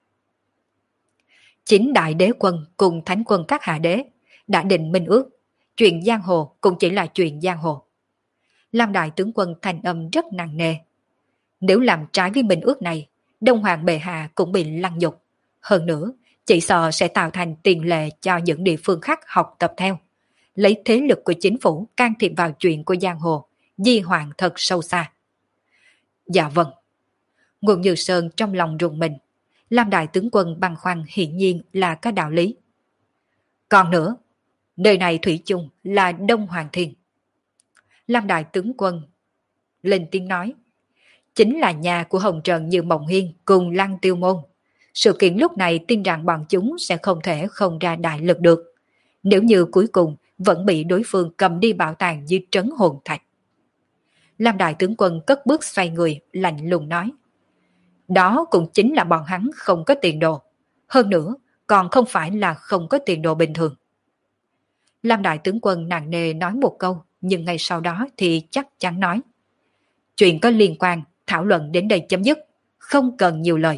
Chính đại đế quân cùng thánh quân các hạ đế đã định minh ước, chuyện giang hồ cũng chỉ là chuyện giang hồ. Lam đại tướng quân thành âm rất nặng nề. Nếu làm trái với minh ước này, Đông Hoàng bệ hạ cũng bị lăng nhục. Hơn nữa, chỉ sợ sẽ tạo thành tiền lệ cho những địa phương khác học tập theo. Lấy thế lực của chính phủ can thiệp vào chuyện của giang hồ, di hoạn thật sâu xa. Dạ vâng. Ngôn Như Sơn trong lòng rùng mình. Lam đại tướng quân băn khoăn hiển nhiên là có đạo lý. Còn nữa, nơi này thủy chung là Đông Hoàng Thiên. Lam đại tướng quân lên tiếng nói. Chính là nhà của Hồng Trần Như Mộng Hiên cùng Lăng Tiêu Môn. Sự kiện lúc này tin rằng bọn chúng sẽ không thể không ra đại lực được. Nếu như cuối cùng vẫn bị đối phương cầm đi bảo tàng như trấn hồn thạch. Lam đại tướng quân cất bước xoay người, lạnh lùng nói. Đó cũng chính là bọn hắn không có tiền đồ. Hơn nữa, còn không phải là không có tiền đồ bình thường. Lam đại tướng quân nặng nề nói một câu, nhưng ngay sau đó thì chắc chắn nói. Chuyện có liên quan, thảo luận đến đây chấm dứt, không cần nhiều lời.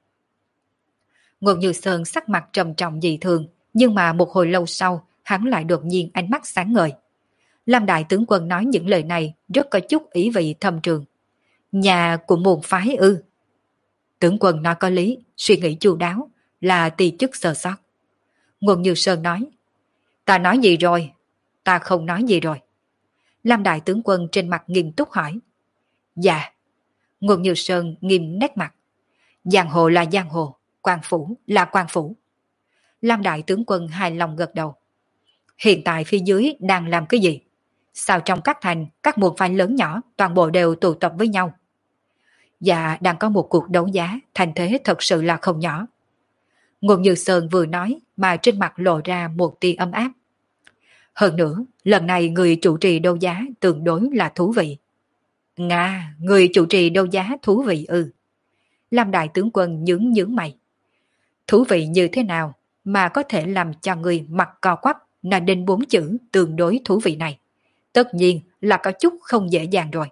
Ngôn Như Sơn sắc mặt trầm trọng dị thường, nhưng mà một hồi lâu sau, hắn lại đột nhiên ánh mắt sáng ngời. Lam đại tướng quân nói những lời này rất có chút ý vị thâm trường. Nhà của môn phái ư? Tướng quân nói có lý, suy nghĩ chu đáo, là ti chức sơ sót. Ngôn Như Sơn nói. Ta nói gì rồi? Ta không nói gì rồi. Lam đại tướng quân trên mặt nghiêm túc hỏi. Dạ. Ngôn Như Sơn nghiêm nét mặt. Giang hồ là giang hồ, quan phủ là quan phủ. Lam đại tướng quân hài lòng gật đầu. Hiện tại phía dưới đang làm cái gì? Sao trong các thành, các môn phái lớn nhỏ toàn bộ đều tụ tập với nhau? Dạ, đang có một cuộc đấu giá, thành thế thật sự là không nhỏ. Ngôn Như Sơn vừa nói mà trên mặt lộ ra một tia ấm áp. Hơn nữa, lần này người chủ trì đấu giá tương đối là thú vị. Nga, người chủ trì đấu giá thú vị ư? Lam đại tướng quân nhướng nhướng mày. Thú vị như thế nào mà có thể làm cho người mặt co quắp là đến bốn chữ tương đối thú vị này? Tất nhiên là có chút không dễ dàng rồi.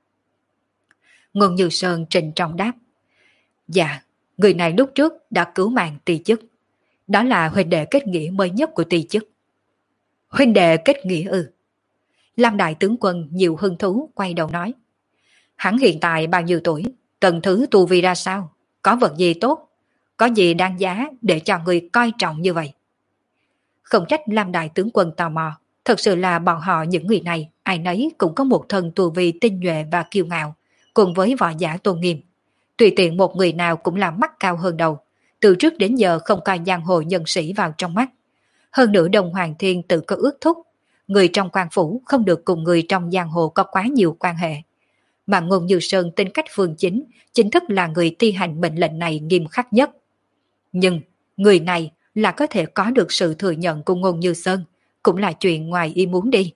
Ngôn Như Sơn trịnh trọng đáp. Dạ, người này lúc trước đã cứu mạng ti chức. Đó là huynh đệ kết nghĩa mới nhất của ti chức. Huynh đệ kết nghĩa ư? Lam đại tướng quân nhiều hứng thú quay đầu nói. Hắn hiện tại bao nhiêu tuổi? Tầng thứ tu vi ra sao? Có vật gì tốt? Có gì đáng giá để cho người coi trọng như vậy? Không trách Lam đại tướng quân tò mò. Thật sự là bọn họ những người này, ai nấy cũng có một thân tu vi tinh nhuệ và kiêu ngạo, cùng với võ giả tôn nghiêm. Tùy tiện một người nào cũng là mắt cao hơn đầu, từ trước đến giờ không coi giang hồ nhân sĩ vào trong mắt. Hơn nữa Đồng Hoàng Thiên tự có ước thúc, người trong quan phủ không được cùng người trong giang hồ có quá nhiều quan hệ. Mà Ngôn Như Sơn tính cách phương chính, chính thức là người thi hành mệnh lệnh này nghiêm khắc nhất. Nhưng người này là có thể có được sự thừa nhận của Ngôn Như Sơn, cũng là chuyện ngoài ý muốn đi.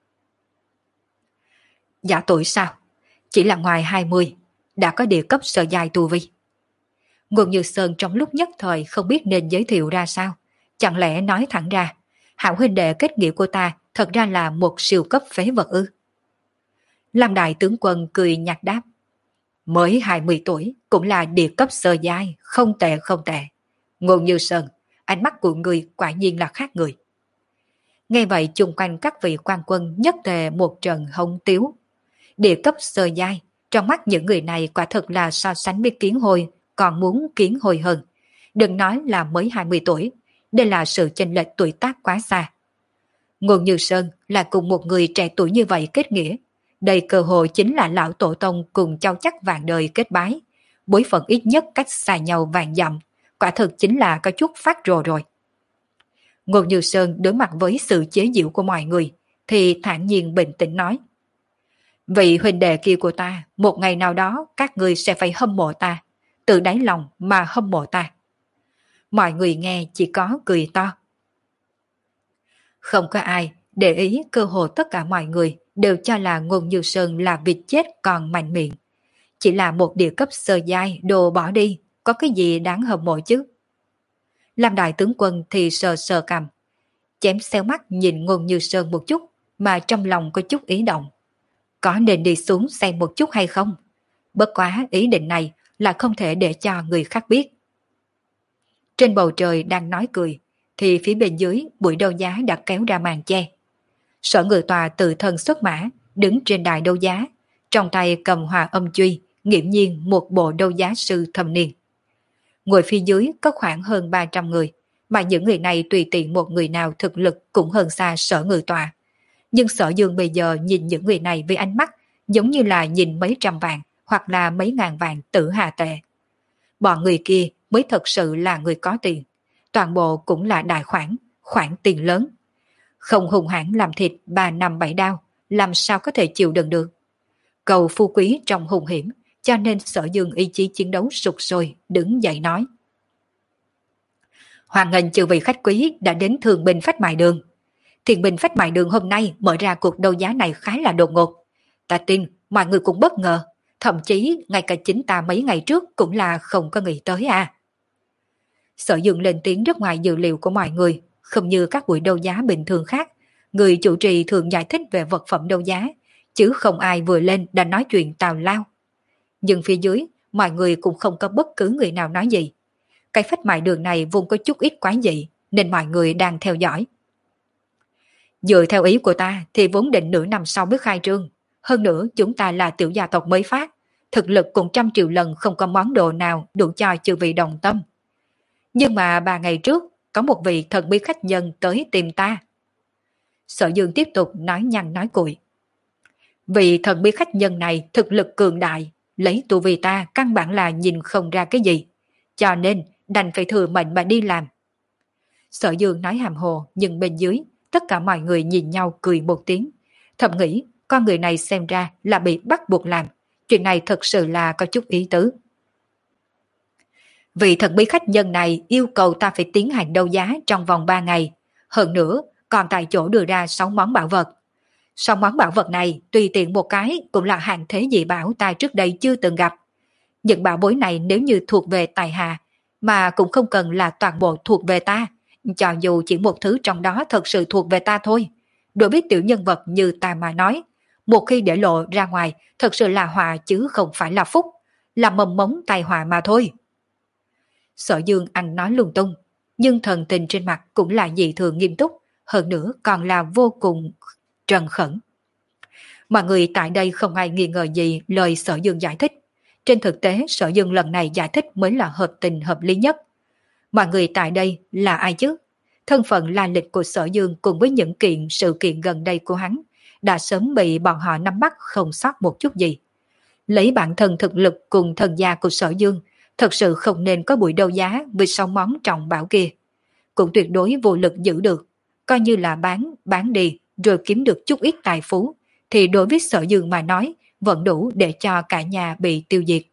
Giả tuổi sao? Chỉ là ngoài hai mươi, đã có địa cấp sơ giai tu vi. Ngôn Như Sơn trong lúc nhất thời không biết nên giới thiệu ra sao. Chẳng lẽ nói thẳng ra, hảo huynh đệ kết nghĩa của ta thật ra là một siêu cấp phế vật ư? Lam đại tướng quân cười nhạt đáp. Mới hai mươi tuổi cũng là địa cấp sơ giai, không tệ không tệ. Ngôn Như Sơn, ánh mắt của người quả nhiên là khác người. Nghe vậy chung quanh các vị quan quân nhất tề một trận hống tiếu. Địa cấp sơ giai, trong mắt những người này quả thật là so sánh với kiến hôi, còn muốn kiến hôi hơn. Đừng nói là mới hai mươi tuổi, đây là sự chênh lệch tuổi tác quá xa. Ngôn Như Sơn là cùng một người trẻ tuổi như vậy kết nghĩa. Đây cơ hội chính là lão tổ tông cùng cháu chắc vạn đời kết bái. Bối phận ít nhất cách xa nhau vạn dặm, quả thực chính là có chút phát rồ rồi. Ngôn Như Sơn đối mặt với sự chế giễu của mọi người, thì thản nhiên bình tĩnh nói. Vị huynh đệ kia của ta, một ngày nào đó các người sẽ phải hâm mộ ta, từ đáy lòng mà hâm mộ ta. Mọi người nghe chỉ có cười to. Không có ai để ý, cơ hồ tất cả mọi người đều cho là Ngôn Như Sơn là vịt chết còn mạnh miệng. Chỉ là một địa cấp sơ giai đồ bỏ đi, có cái gì đáng hâm mộ chứ? Lam đại tướng quân thì sờ sờ cằm, chém xéo mắt nhìn Ngôn Như Sơn một chút, mà trong lòng có chút ý động. Có nên đi xuống xem một chút hay không? Bất quá ý định này là không thể để cho người khác biết. Trên bầu trời đang nói cười, thì phía bên dưới buổi đấu giá đã kéo ra màn che. Sở Ngự Tòa tự thân xuất mã, đứng trên đài đấu giá, trong tay cầm hòa âm truy, nghiễm nhiên một bộ đấu giá sư thâm niên. Ngồi phía dưới có khoảng hơn ba trăm người, mà những người này tùy tiện một người nào thực lực cũng hơn xa Sở Ngự Tòa. Nhưng Sở Dương bây giờ nhìn những người này với ánh mắt giống như là nhìn mấy trăm vạn hoặc là mấy ngàn vạn tử hà tệ. Bọn người kia mới thật sự là người có tiền, toàn bộ cũng là đại khoản, khoản tiền lớn. Không hùng hãn làm thịt ba năm bảy đao, làm sao có thể chịu đựng được. Cầu phú quý trong hung hiểm, cho nên Sở Dương ý chí chiến đấu sụt sôi, đứng dậy nói. Hoan nghênh chư vị khách quý đã đến Thương Binh Phách Mại Đường. Thiên Binh Phách Mại Đường hôm nay mở ra cuộc đấu giá này khá là đột ngột. Ta tin mọi người cũng bất ngờ, thậm chí ngay cả chính ta mấy ngày trước cũng là không có nghĩ tới à. Sở Dương lên tiếng rất ngoài dự liệu của mọi người, không như các buổi đấu giá bình thường khác. Người chủ trì thường giải thích về vật phẩm đấu giá, chứ không ai vừa lên đã nói chuyện tào lao. Nhưng phía dưới, mọi người cũng không có bất cứ người nào nói gì. Cái Phách Mại Đường này vốn có chút ít quái dị, nên mọi người đang theo dõi. Dựa theo ý của ta thì vốn định nửa năm sau mới khai trương. Hơn nữa chúng ta là tiểu gia tộc mới phát, thực lực cũng trăm triệu lần không có món đồ nào đủ cho chư vị đồng tâm. Nhưng mà ba ngày trước, có một vị thần bí khách nhân tới tìm ta. Sở Dương tiếp tục nói nhăn nói cuội. Vị thần bí khách nhân này thực lực cường đại, lấy tu vi ta căn bản là nhìn không ra cái gì, cho nên đành phải thừa mệnh mà đi làm. Sở Dương nói hàm hồ, nhưng bên dưới tất cả mọi người nhìn nhau cười một tiếng, thầm nghĩ con người này xem ra là bị bắt buộc làm, chuyện này thật sự là có chút ý tứ. Vị thần bí khách nhân này yêu cầu ta phải tiến hành đấu giá trong vòng ba ngày, hơn nữa còn tại chỗ đưa ra sáu món bảo vật. Sáu món bảo vật này tùy tiện một cái cũng là hàng thế dị bảo ta trước đây chưa từng gặp. Những bảo bối này nếu như thuộc về tài hạ, mà cũng không cần là toàn bộ thuộc về ta, cho dù chỉ một thứ trong đó thật sự thuộc về ta thôi. Đối với tiểu nhân vật như ta mà nói, một khi để lộ ra ngoài thật sự là họa chứ không phải là phúc, là mầm mống tai họa mà thôi. Sở Dương ăn nói lung tung, nhưng thần tình trên mặt cũng là dị thường nghiêm túc, hơn nữa còn là vô cùng trần khẩn. Mọi người tại đây không ai nghi ngờ gì lời Sở Dương giải thích. Trên thực tế Sở Dương lần này giải thích mới là hợp tình hợp lý nhất. Mọi người tại đây là ai chứ? Thân phận la lịch của Sở Dương cùng với những kiện sự kiện gần đây của hắn đã sớm bị bọn họ nắm bắt không sót một chút gì. Lấy bản thân thực lực cùng thần gia của Sở Dương, thật sự không nên có buổi đấu giá với sáu món trọng bảo kia. Cũng tuyệt đối vô lực giữ được, coi như là bán, bán đi rồi kiếm được chút ít tài phú, thì đối với Sở Dương mà nói vẫn đủ để cho cả nhà bị tiêu diệt.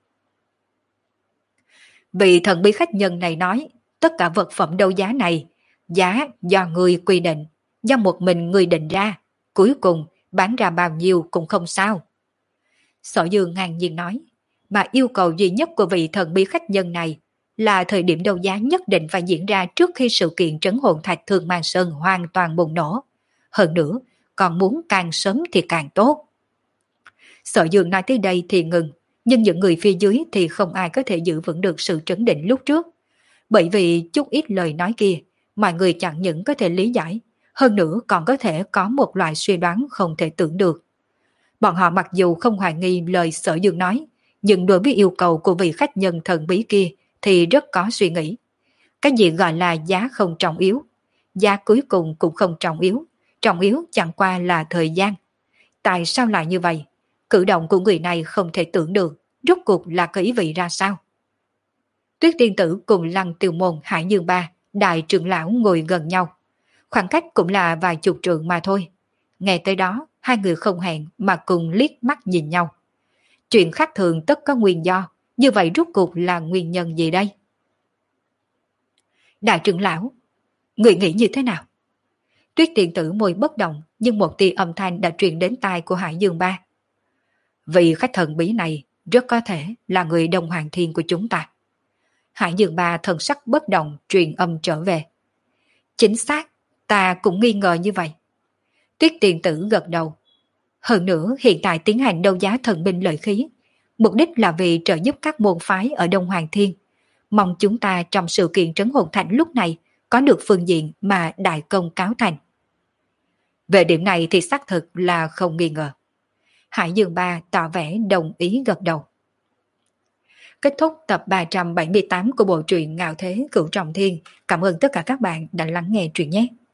Vị thần bí khách nhân này nói, tất cả vật phẩm đấu giá này, giá do người quy định, do một mình người định ra, cuối cùng bán ra bao nhiêu cũng không sao. Sở Dương ngang nhiên nói, mà yêu cầu duy nhất của vị thần bí khách nhân này là thời điểm đấu giá nhất định phải diễn ra trước khi sự kiện trấn hồn thạch Thương Mang Sơn hoàn toàn bùng nổ. Hơn nữa, còn muốn càng sớm thì càng tốt. Sở Dương nói tới đây thì ngừng, nhưng những người phía dưới thì không ai có thể giữ vững được sự trấn định lúc trước. Bởi vì chút ít lời nói kia, mọi người chẳng những có thể lý giải, hơn nữa còn có thể có một loại suy đoán không thể tưởng được. Bọn họ mặc dù không hoài nghi lời Sở Dương nói, nhưng đối với yêu cầu của vị khách nhân thần bí kia thì rất có suy nghĩ. Cái gì gọi là giá không trọng yếu, giá cuối cùng cũng không trọng yếu, trọng yếu chẳng qua là thời gian. Tại sao lại như vậy? Cử động của người này không thể tưởng được, rốt cuộc là có ý vị ra sao? Tuyết Tiên Tử cùng Lăng Tiêu Môn Hải Dương Ba, đại trưởng lão ngồi gần nhau. Khoảng cách cũng là vài chục trượng mà thôi. Nghe tới đó, hai người không hẹn mà cùng liếc mắt nhìn nhau. Chuyện khác thường tất có nguyên do, như vậy rốt cuộc là nguyên nhân gì đây? Đại trưởng lão, người nghĩ như thế nào? Tuyết Tiên Tử môi bất động, nhưng một tia âm thanh đã truyền đến tai của Hải Dương Ba. Vị khách thần bí này rất có thể là người Đông Hoàng Thiên của chúng ta. Hải Dương Ba thần sắc bất động truyền âm trở về. Chính xác, ta cũng nghi ngờ như vậy. Tuyết Tiên Tử gật đầu. Hơn nữa hiện tại tiến hành đấu giá thần binh lợi khí, mục đích là vì trợ giúp các môn phái ở Đông Hoàng Thiên. Mong chúng ta trong sự kiện trấn hồn thành lúc này có được phương diện mà đại công cáo thành. Về điểm này thì xác thực là không nghi ngờ. Hải Dương Ba tỏ vẻ đồng ý gật đầu. Kết thúc tập ba trăm bảy mươi tám của bộ truyện Ngạo Thế Cửu Trọng Thiên. Cảm ơn tất cả các bạn đã lắng nghe truyện nhé.